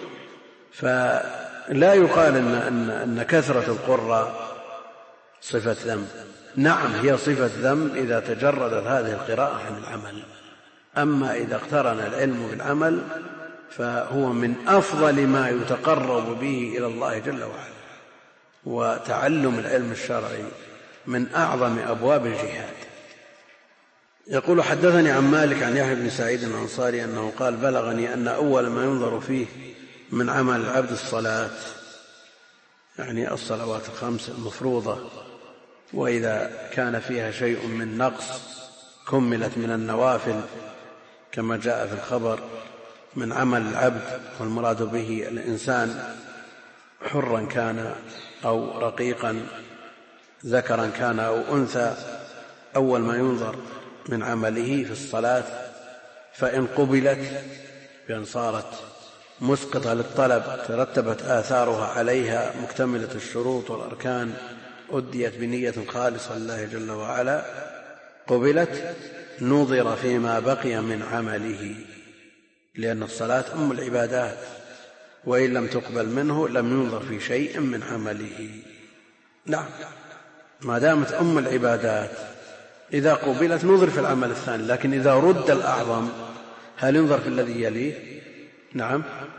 فلا يقال أن كثرة القراء صفة ذم. نعم، هي صفة ذم إذا تجردت هذه القراءة عن العمل، أما إذا اقترن العلم بالعمل فهو من أفضل ما يتقرب به إلى الله جل وعلا. وتعلم العلم الشرعي من أعظم أبواب الجهاد. يقول حدثني عن مالك عن يحيى بن سعيد الأنصاري أنه قال بلغني أن أول ما ينظر فيه من عمل العبد الصلاة، يعني الصلوات الخمس المفروضة، وإذا كان فيها شيء من نقص كملت من النوافل كما جاء في الخبر من عمل العبد، والمراد به الإنسان حرا كان أو رقيقا، ذكرا كان أو أنثى. أول ما ينظر من عمله في الصلاة، فإن قبلت بأن صارت مسقطة للطلب ترتبت آثارها عليها مكتملة الشروط والأركان، أديت بنية خالصة لله جل وعلا، قبلت، نظر فيما بقي من عمله، لأن الصلاة أم العبادات، وإن لم تقبل منه لم ينظر في شيء من عمله. نعم، ما دامت أم العبادات إذا قبلت نظر في العمل الثاني، لكن إذا رد الأعظم هل ينظر في الذي يليه؟ نعم،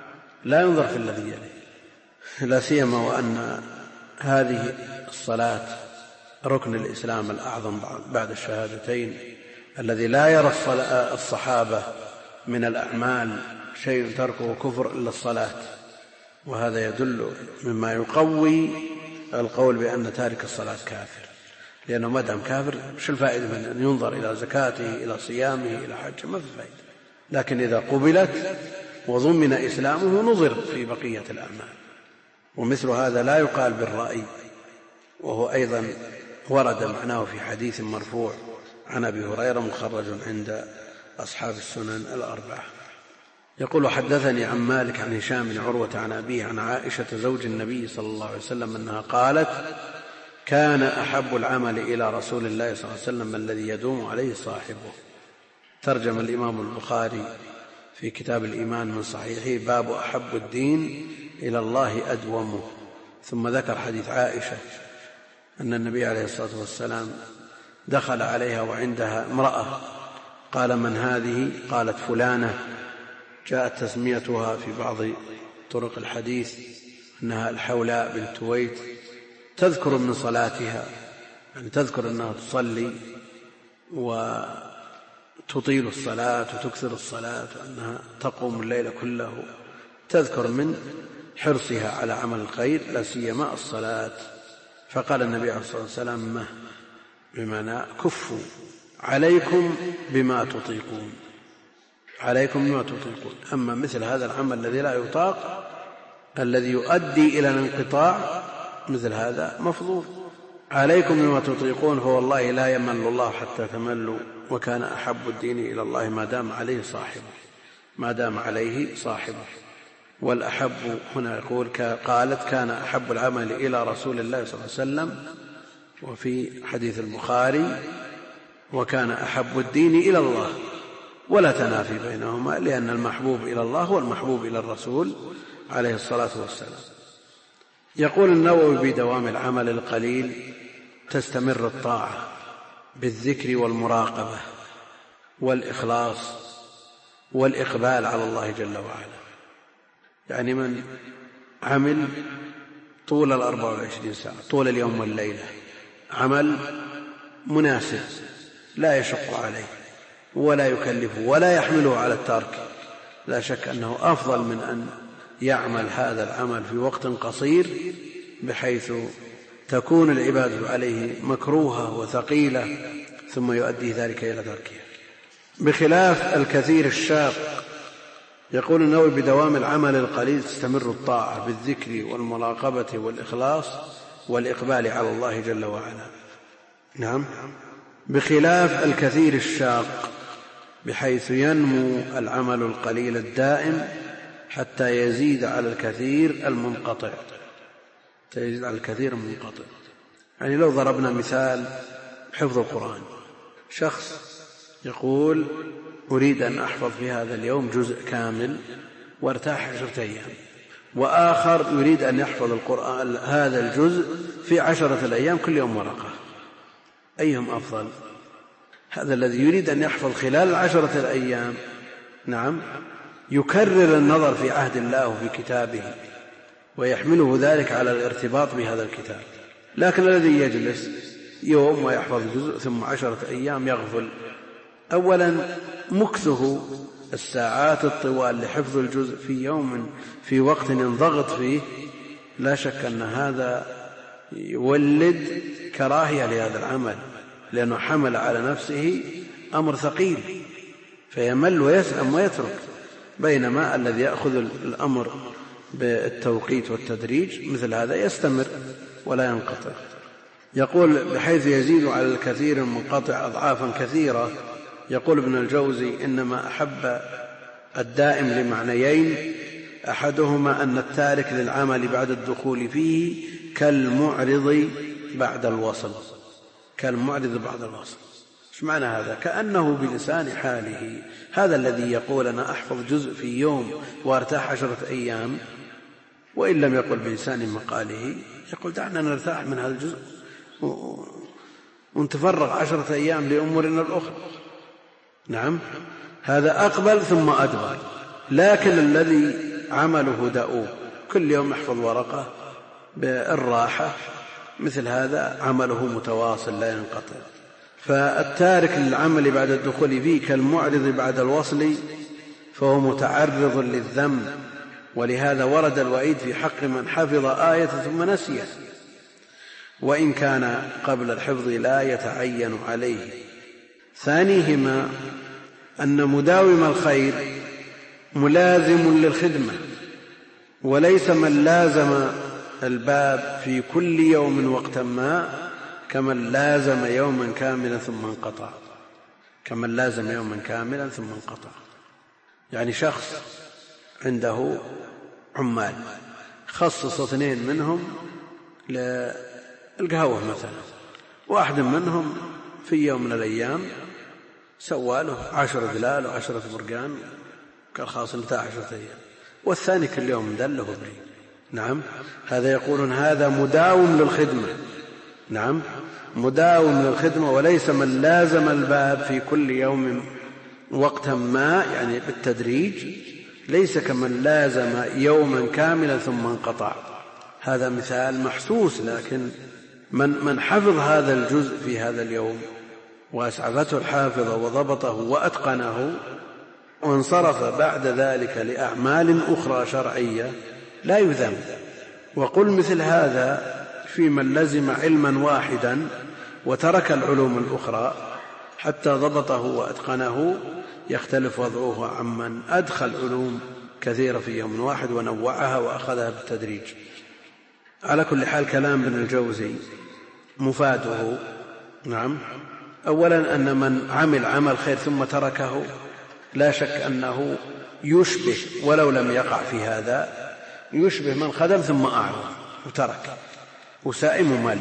لا ينظر في الذي يليه، لا سيما وأن هذه الصلاة ركن الإسلام الأعظم بعد الشهادتين، الذي لا يرى الصحابة من الأعمال شيء تركه كفر إلا الصلاة، وهذا يدل مما يقوي القول بأن تارك الصلاة كافر، لأنه ما دام كافر شو الفائدة من أن ينظر إلى زكاته إلى صيامه إلى حجه؟ ما في فائدة. لكن إذا قبلت وضمن إسلامه نظر في بقية الأعمال. ومثل هذا لا يقال بالرأي، وهو أيضا ورد معناه في حديث مرفوع عن أبي هريرة مخرج عند أصحاب السنن الأربعة. يقول: حدثني عن مالك عن هشام بن عروة عن أبيه عن عائشة زوج النبي صلى الله عليه وسلم أنها قالت: كان أحب العمل إلى رسول الله صلى الله عليه وسلم الذي يدوم عليه صاحبه. ترجم الإمام البخاري في كتاب الإيمان من صحيحه: باب أحب الدين إلى الله أدومه. ثم ذكر حديث عائشة أن النبي عليه الصلاة والسلام دخل عليها وعندها امرأة، قال: من هذه؟ قالت: فلانة. جاءت تسميتها في بعض طرق الحديث أنها الحولاء بنت تويت، تذكر من صلاتها، يعني تذكر أنها تصلي وتطيل الصلاة وتكثر الصلاة وأنها تقوم الليل كله، تذكر من حرصها على عمل الخير لا سيما الصلاة. فقال النبي عليه الصلاة والسلام: بمعنى كفوا عليكم بما تطيقون، عليكم بما تطيقون. أما مثل هذا العمل الذي لا يطاق، الذي يؤدي إلى الانقطاع، مثل هذا مفضول. عليكم بما تطيقون، فوالله لا يمل الله حتى تملوا، وكان أحب الدين إلى الله ما دام عليه صاحبه، ما دام عليه صاحبه. والأحب هنا يقول قالت: كان أحب العمل إلى رسول الله صلى الله عليه وسلم. وفي حديث البخاري: وكان أحب الدين إلى الله، ولا تنافي بينهما، لأن المحبوب إلى الله هو المحبوب إلى الرسول عليه الصلاة والسلام. يقول النووي: بدوام العمل القليل تستمر الطاعة بالذكر والمراقبة والإخلاص والإقبال على الله جل وعلا. يعني من عمل طول 24 ساعة، طول اليوم والليلة، عمل مناسب لا يشق عليه ولا يكلفه ولا يحمله على الترك، لا شك أنه أفضل من أن يعمل هذا العمل في وقت قصير بحيث تكون العبادة عليه مكروهة وثقيلة ثم يؤدي ذلك إلى تركها، بخلاف الكثير الشاق. يقول النووي: بدوام العمل القليل تستمر الطاعة بالذكر والمراقبة والإخلاص والإقبال على الله جل وعلا. نعم، بخلاف الكثير الشاق، بحيث ينمو العمل القليل الدائم حتى يزيد على الكثير المنقطع، يزيد على الكثير المنقطع. يعني لو ضربنا مثال حفظ القرآن، شخص يقول: أريد أن أحفظ في هذا اليوم جزء كامل وارتاح 10 أيام، وآخر يريد أن يحفظ القرآن هذا الجزء في 10 أيام كل يوم ورقة. أيهم أفضل؟ هذا الذي يريد أن يحفظ خلال 10 أيام، نعم، يكرر النظر في عهد الله وفي كتابه ويحمله ذلك على الارتباط بهذا الكتاب. لكن الذي يجلس يوم ويحفظ جزء ثم 10 أيام يغفل، أولا مكثه الساعات الطوال لحفظ الجزء في يوم في وقت ينضغط فيه، لا شك أن هذا يولد كراهية لهذا العمل، لأنه حمل على نفسه أمر ثقيل فيمل ويسأم ويترك، بينما الذي يأخذ الأمر بالتوقيت والتدريج مثل هذا يستمر ولا ينقطع. يقول: بحيث يزيد على الكثير المنقطع أضعافا كثيرة. يقول ابن الجوزي: إنما أحب الدائم لمعنيين: أحدهما أن التارك للعمل بعد الدخول فيه كالمعرض بعد الوصل. كالمعرض بعد الوصل، ايش معنى هذا؟ كأنه بلسان حاله، هذا الذي يقول أنا أحفظ جزء في يوم وارتاح 10 أيام، وإن لم يقل بلسان مقاله يقول: دعنا نرتاح من هذا الجزء ونتفرغ 10 أيام لأمورنا الأخرى. نعم، هذا أقبل ثم أدبر. لكن الذي عمله دؤوب كل يوم يحفظ ورقة بالراحة، مثل هذا عمله متواصل لا ينقطع. فالتارك للعمل بعد الدخول فيه كالمعرض بعد الوصل، فهو متعرض للذم، ولهذا ورد الوعيد في حق من حفظ آية ثم نسيه، وإن كان قبل الحفظ لا يتعين عليه. ثانيهما أن مداوم الخير ملازم للخدمة، وليس من لازم الباب في كل يوم وقتا ما كمن لازم يوما كاملا ثم انقطع، كمن لازم يوما كاملا ثم انقطع. يعني شخص عنده عمال، خصص 2 منهم للقهوة مثلا، واحد منهم في يوم من الأيام سواله 10 دلال و10 برقان، قال خلاص انتهى 10 أيام، والثاني كل يوم دله بري. نعم، هذا يقولون هذا مداوم للخدمة. نعم، مداوم للخدمة، وليس من لازم الباب في كل يوم وقتا ما، يعني بالتدريج، ليس كمن لازم يوما كاملا ثم انقطع. هذا مثال محسوس، لكن من حفظ هذا الجزء في هذا اليوم وأسعفته الحافظة وضبطه وأتقنه وانصرف بعد ذلك لأعمال أخرى شرعية لا يذم. وقل مثل هذا في من لزم علما واحدا وترك العلوم الأخرى حتى ضبطه وأتقنه، يختلف وضعه عمن أدخل علوم كثيرة في يوم واحد ونوعها وأخذها بالتدريج. على كل حال كلام ابن الجوزي مفاده، نعم، أولا أن من عمل عمل خير ثم تركه لا شك أنه يشبه، ولو لم يقع في هذا، يشبه من خدم ثم أعرض وترك وسائم مال،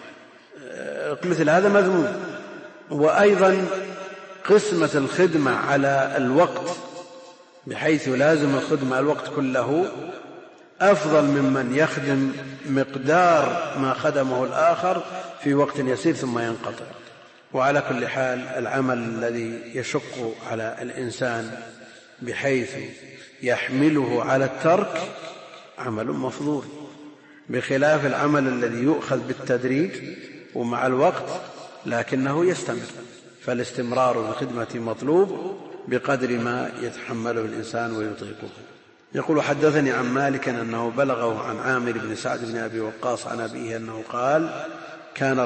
مثل هذا مذموم. وأيضا قسمة الخدمة على الوقت بحيث لازم الخدمة الوقت كله أفضل ممن يخدم مقدار ما خدمه الآخر في وقت يسير ثم ينقطع. وعلى كل حال العمل الذي يشق على الإنسان بحيث يحمله على الترك عمل مفضول، بخلاف العمل الذي يؤخذ بالتدريج ومع الوقت لكنه يستمر. فالاستمرار بالخدمة مطلوب بقدر ما يتحمله الإنسان ويطيقه. يقول حدثني عن مالك أنه بلغه عن عامر بن سعد بن أبي وقاص عن أبيه أنه قال كان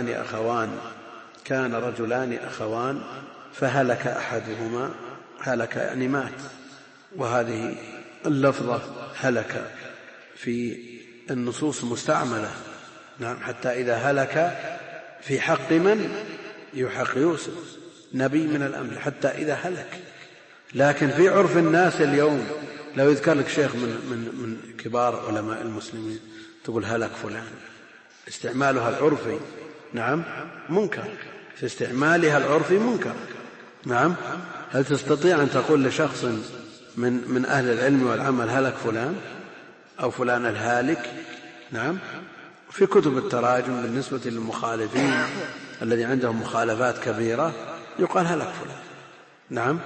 رجلان أخوان فهلك أحدهما، هلك يعني مات. وهذه اللفظة هلك في النصوص مستعملة، نعم، حتى إذا هلك في حق من يحق يوسف نبي من الأنبياء حتى إذا هلك. لكن في عرف الناس اليوم لو يذكر لك شيخ من كبار علماء المسلمين تقول هلك فلان، استعمالها العرفي نعم منكر، في استعمالها العرفي منكر. نعم، هل تستطيع أن تقول لشخص من أهل العلم والعمل هلك فلان أو فلان الهالك؟ نعم، في كتب التراجم بالنسبة للمخالفين الذي عندهم مخالفات كبيرة يقال هلك فلان، نعم،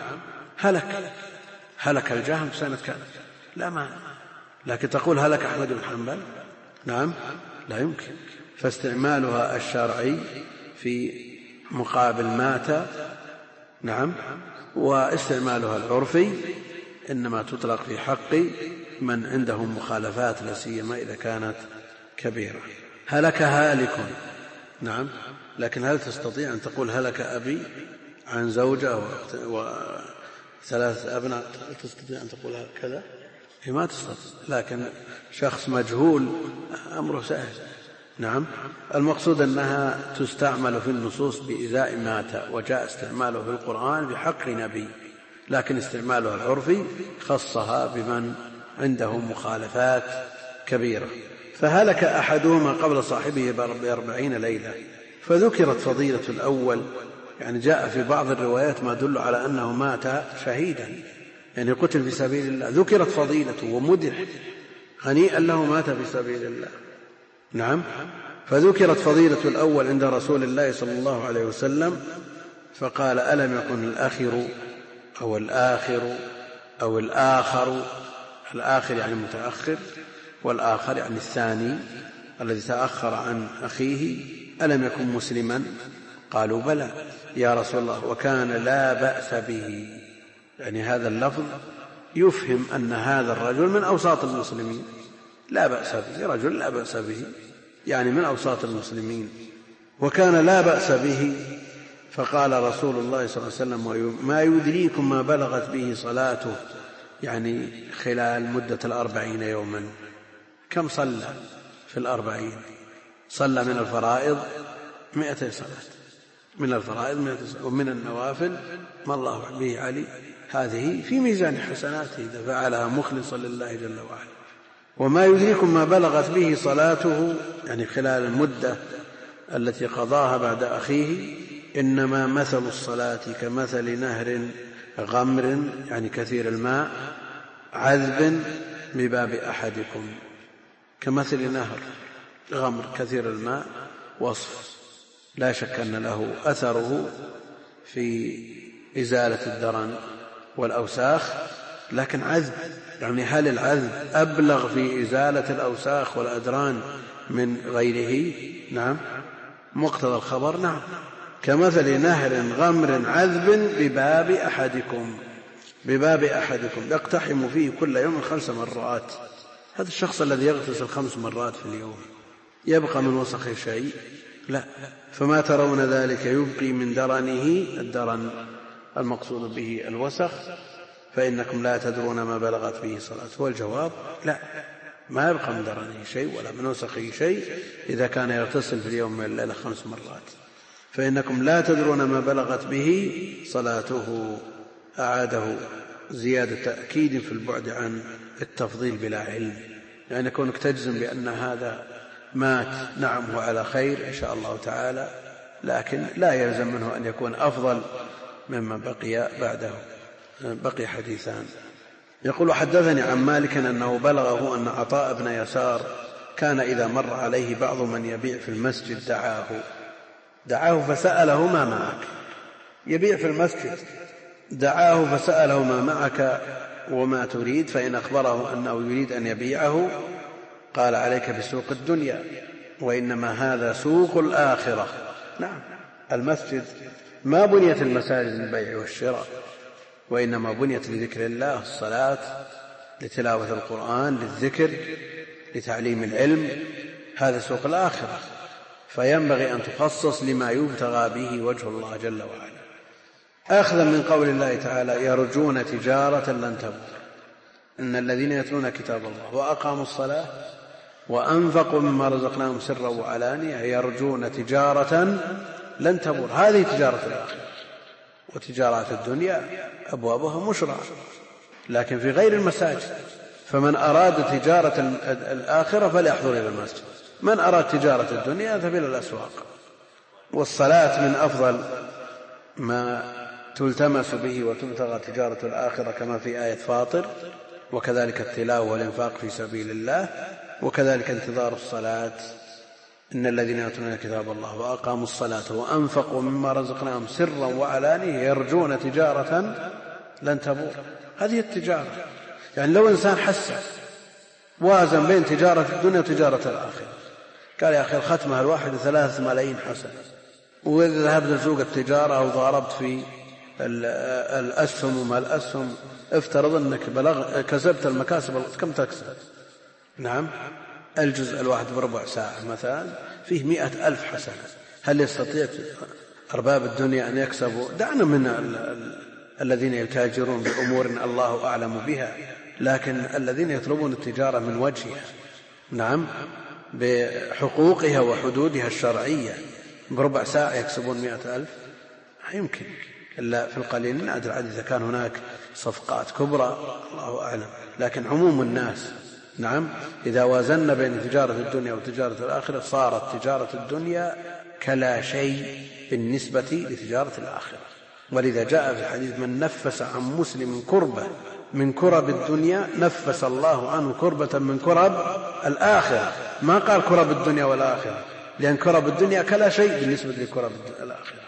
هلك الجهم سنة كذا، لا معنى. لكن تقول هلك أحمد بن حنبل، نعم، لا يمكن. فاستعمالها الشرعي في مقابل مات، نعم، واستعمالها العرفي إنما تطلق في حق من عندهم مخالفات، لا سيما إذا كانت كبيرة. هلك هالك، نعم، لكن هل تستطيع أن تقول هلك أبي عن زوجة وثلاث أبناء؟ هل تستطيع أن تقول كذا؟ ما تستطيع. لكن شخص مجهول أمره سهل. نعم، المقصود أنها تستعمل في النصوص بإزاء مات، وجاء استعماله في القرآن بحق نبي، لكن استعمالها العرفي خصها بمن عندهم مخالفات كبيرة. فهلك أحدهما قبل صاحبه ب40 ليلة، فذكرت فضيلة الأول، يعني جاء في بعض الروايات ما دل على أنه مات شهيدا، يعني قتل في سبيل الله، ذكرت فضيلته ومدح هنيئا له مات في سبيل الله. نعم، فذكرت فضيلة الأول عند رسول الله صلى الله عليه وسلم، فقال ألم يكن الآخر أو الآخر أو الآخر الآخر يعني متأخر، والآخر يعني الثاني الذي تأخر عن أخيه، ألم يكن مسلما؟ قالوا بلى يا رسول الله وكان لا بأس به. يعني هذا اللفظ يفهم أن هذا الرجل من أوساط المسلمين، لا بأس به، رجل لا بأس به يعني من أوساط المسلمين. وكان لا بأس به، فقال رسول الله صلى الله عليه وسلم ما يدريكم ما بلغت به صلاته، يعني خلال مدة 40 يوما. كم صلى في 40؟ صلى من الفرائض 200 صلاة، من الفرائض 200 صلاة، ومن النوافل ما الله به علي. هذه في ميزان حسناته إذا فعلها مخلصا لله جل وعلا. وما يدريكم ما بلغت به صلاته، يعني خلال المدة التي قضاها بعد أخيه. إنما مثل الصلاة كمثل نهر غمر، يعني كثير الماء، عذب بباب أحدكم. كمثل نهر غمر كثير الماء وصف لا شك أن له أثره في إزالة الدرن والأوساخ، لكن عذب، يعني هل العذب أبلغ في إزالة الأوساخ والأدران من غيره؟ نعم، مقتضى الخبر نعم. كمثل نهر غمر عذب بباب أحدكم، بباب أحدكم يقتحم فيه كل يوم 5 مرات. هذا الشخص الذي يغتسل 5 مرات في اليوم يبقى من وسخه شيء؟ لا. فما ترون ذلك يبقي من درنه، الدرن المقصود به الوسخ، فإنكم لا تدرون ما بلغت به صلاته. والجواب لا، ما يبقى من درنه شيء ولا من وسخه شيء إذا كان يغتسل في اليوم والليلة 5 مرات، فإنكم لا تدرون ما بلغت به صلاته. أعاده زيادة تأكيد في البعد عن التفضيل بلا علم، يعني كونك تجزم بأن هذا مات نعم هو على خير إن شاء الله تعالى، لكن لا يلزم منه أن يكون أفضل ممن بقي بعده. بقي حديثان. يقول حدثني عن مالك أنه بلغه أن عطاء بن يسار كان إذا مر عليه بعض من يبيع في المسجد دعاه فسأله ما معك، يبيع في المسجد، دعاه فسأله ما معك وما تريد، فإن أخبره أنه يريد أن يبيعه قال عليك بسوق الدنيا، وإنما هذا سوق الآخرة. نعم، المسجد ما بنيت المساجد للبيع والشراء، وإنما بنيت لذكر الله، الصلاة، لتلاوة القرآن، للذكر، لتعليم العلم، هذا سوق الآخرة، فينبغي أن تخصص لما يبتغى به وجه الله جل وعلا. أخذا من قول الله تعالى يرجون تجارة لن تبور، إن الذين يتلون كتاب الله وأقاموا الصلاة وأنفقوا مما رزقناهم سرا وعلانية يرجون تجارة لن تبور. هذه تجارة الآخرة، وتجارات الدنيا أبوابها مشرعة لكن في غير المساجد، فمن أراد تجارة الآخرة فليحضر إلى المسجد، من أراد تجارة الدنيا يذهب إلى الأسواق. والصلاة من أفضل ما تلتمس به وتبتغى تجارة الآخرة كما في آية فاطر، وكذلك التلاوة والإنفاق في سبيل الله، وكذلك انتظار الصلاة. إن الذين يتلون كتاب الله وأقاموا الصلاة وأنفقوا مما رزقناهم سرا وعلانية يرجون تجارة لن تبور. هذه التجارة، يعني لو إنسان حس وازن بين تجارة الدنيا وتجارة الآخرة، قال يا أخي الختمة الواحدة 3 ملايين حسنة، وإذا ذهبت لسوق التجارة أو ضاربت في الأسهم وما الأسهم، افترض أنك كسبت المكاسب، كم تكسب؟ نعم، الجزء الواحد بربع ساعة مثلا فيه 100,000 حسنة. هل يستطيع أرباب الدنيا أن يكسبوا؟ دعنا من الذين يتاجرون بأمور الله أعلم بها، لكن الذين يطلبون التجارة من وجهها، نعم، بحقوقها وحدودها الشرعية، بربع ساعة يكسبون 100,000؟ يمكن، إلا في القليل نادر عدد إذا كان هناك صفقات كبرى الله أعلم، لكن عموم الناس نعم. إذا وازن بين تجارة الدنيا وتجارة الآخرة صارت تجارة الدنيا كلا شيء بالنسبة لتجارة الآخرة. ولذا جاء في الحديث من نفس عن مسلم كربة من كرب الدنيا نفس الله عنه كربة من كرب الآخرة. ما قال كرب الدنيا والآخرة، لأن كرب الدنيا كلا شيء بالنسبة لكرب الآخرة.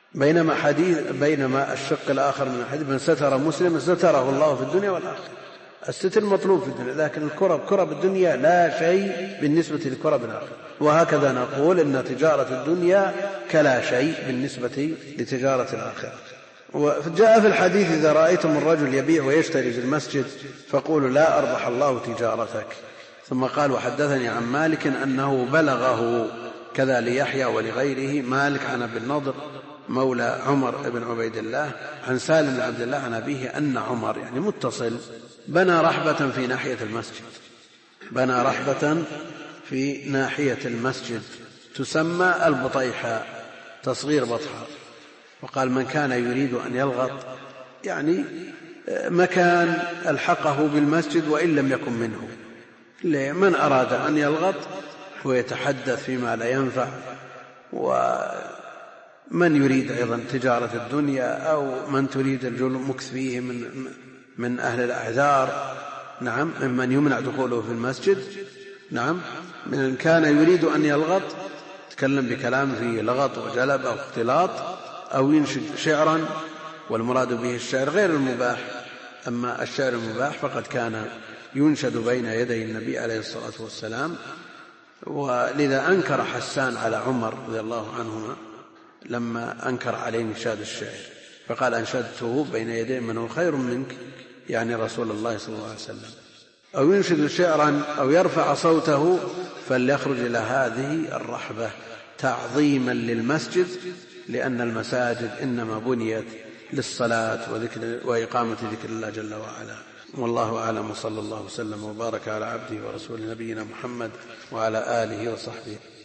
بينما الشق الآخر من الحديث من ستر مسلم ستره الله في الدنيا والآخرة. الستر مطلوب في الدنيا، لكن كرب الدنيا لا شيء بالنسبة لكرب الآخرة. وهكذا نقول إن تجارة الدنيا كلا شيء بالنسبة لتجارة الآخرة. وجاء في الحديث: إذا رأيتم الرجل يبيع ويشتري في المسجد فقولوا لا أربح الله تجارتك. ثم قال: وحدثني عن مالك أنه بلغه كذا ليحيى ولغيره، مالك عن ابن النضر مولى عمر بن عبيد الله عن سالم بن عبد الله عن أبيه أن عمر، يعني متصل، بنى رحبة في ناحية المسجد، بنى رحبة في ناحية المسجد تسمى البطيحة، تصغير بطحة. وقال: من كان يريد أن يلغط، يعني مكان ألحقه بالمسجد وإن لم يكن منه، من أراد أن يلغط ويتحدث فيما لا ينفع، ومن يريد أيضا تجارة الدنيا، أو من تريد المكث فيه من أهل الأعذار، نعم، ممن يمنع دخوله في المسجد، نعم، من كان يريد أن يلغط تكلم بكلام فيه لغط وجلب أو اختلاط، أو ينشد شعرا، والمراد به الشعر غير المباح. أما الشعر المباح فقد كان ينشد بين يدي النبي عليه الصلاة والسلام. ولذا أنكر حسان على عمر رضي الله عنهما لما أنكر عليه نشاد الشعر، فقال: أنشدته بين يدي من هو خير منك، يعني رسول الله صلى الله عليه وسلم. أو ينشد شعرا أو يرفع صوته فليخرج إلى هذه الرحبة تعظيما للمسجد، لأن المساجد إنما بنيت للصلاة وإقامة ذكر الله جل وعلا. والله أعلم، وصلى الله وسلم وبارك على عبده ورسوله نبينا محمد وعلى آله وصحبه.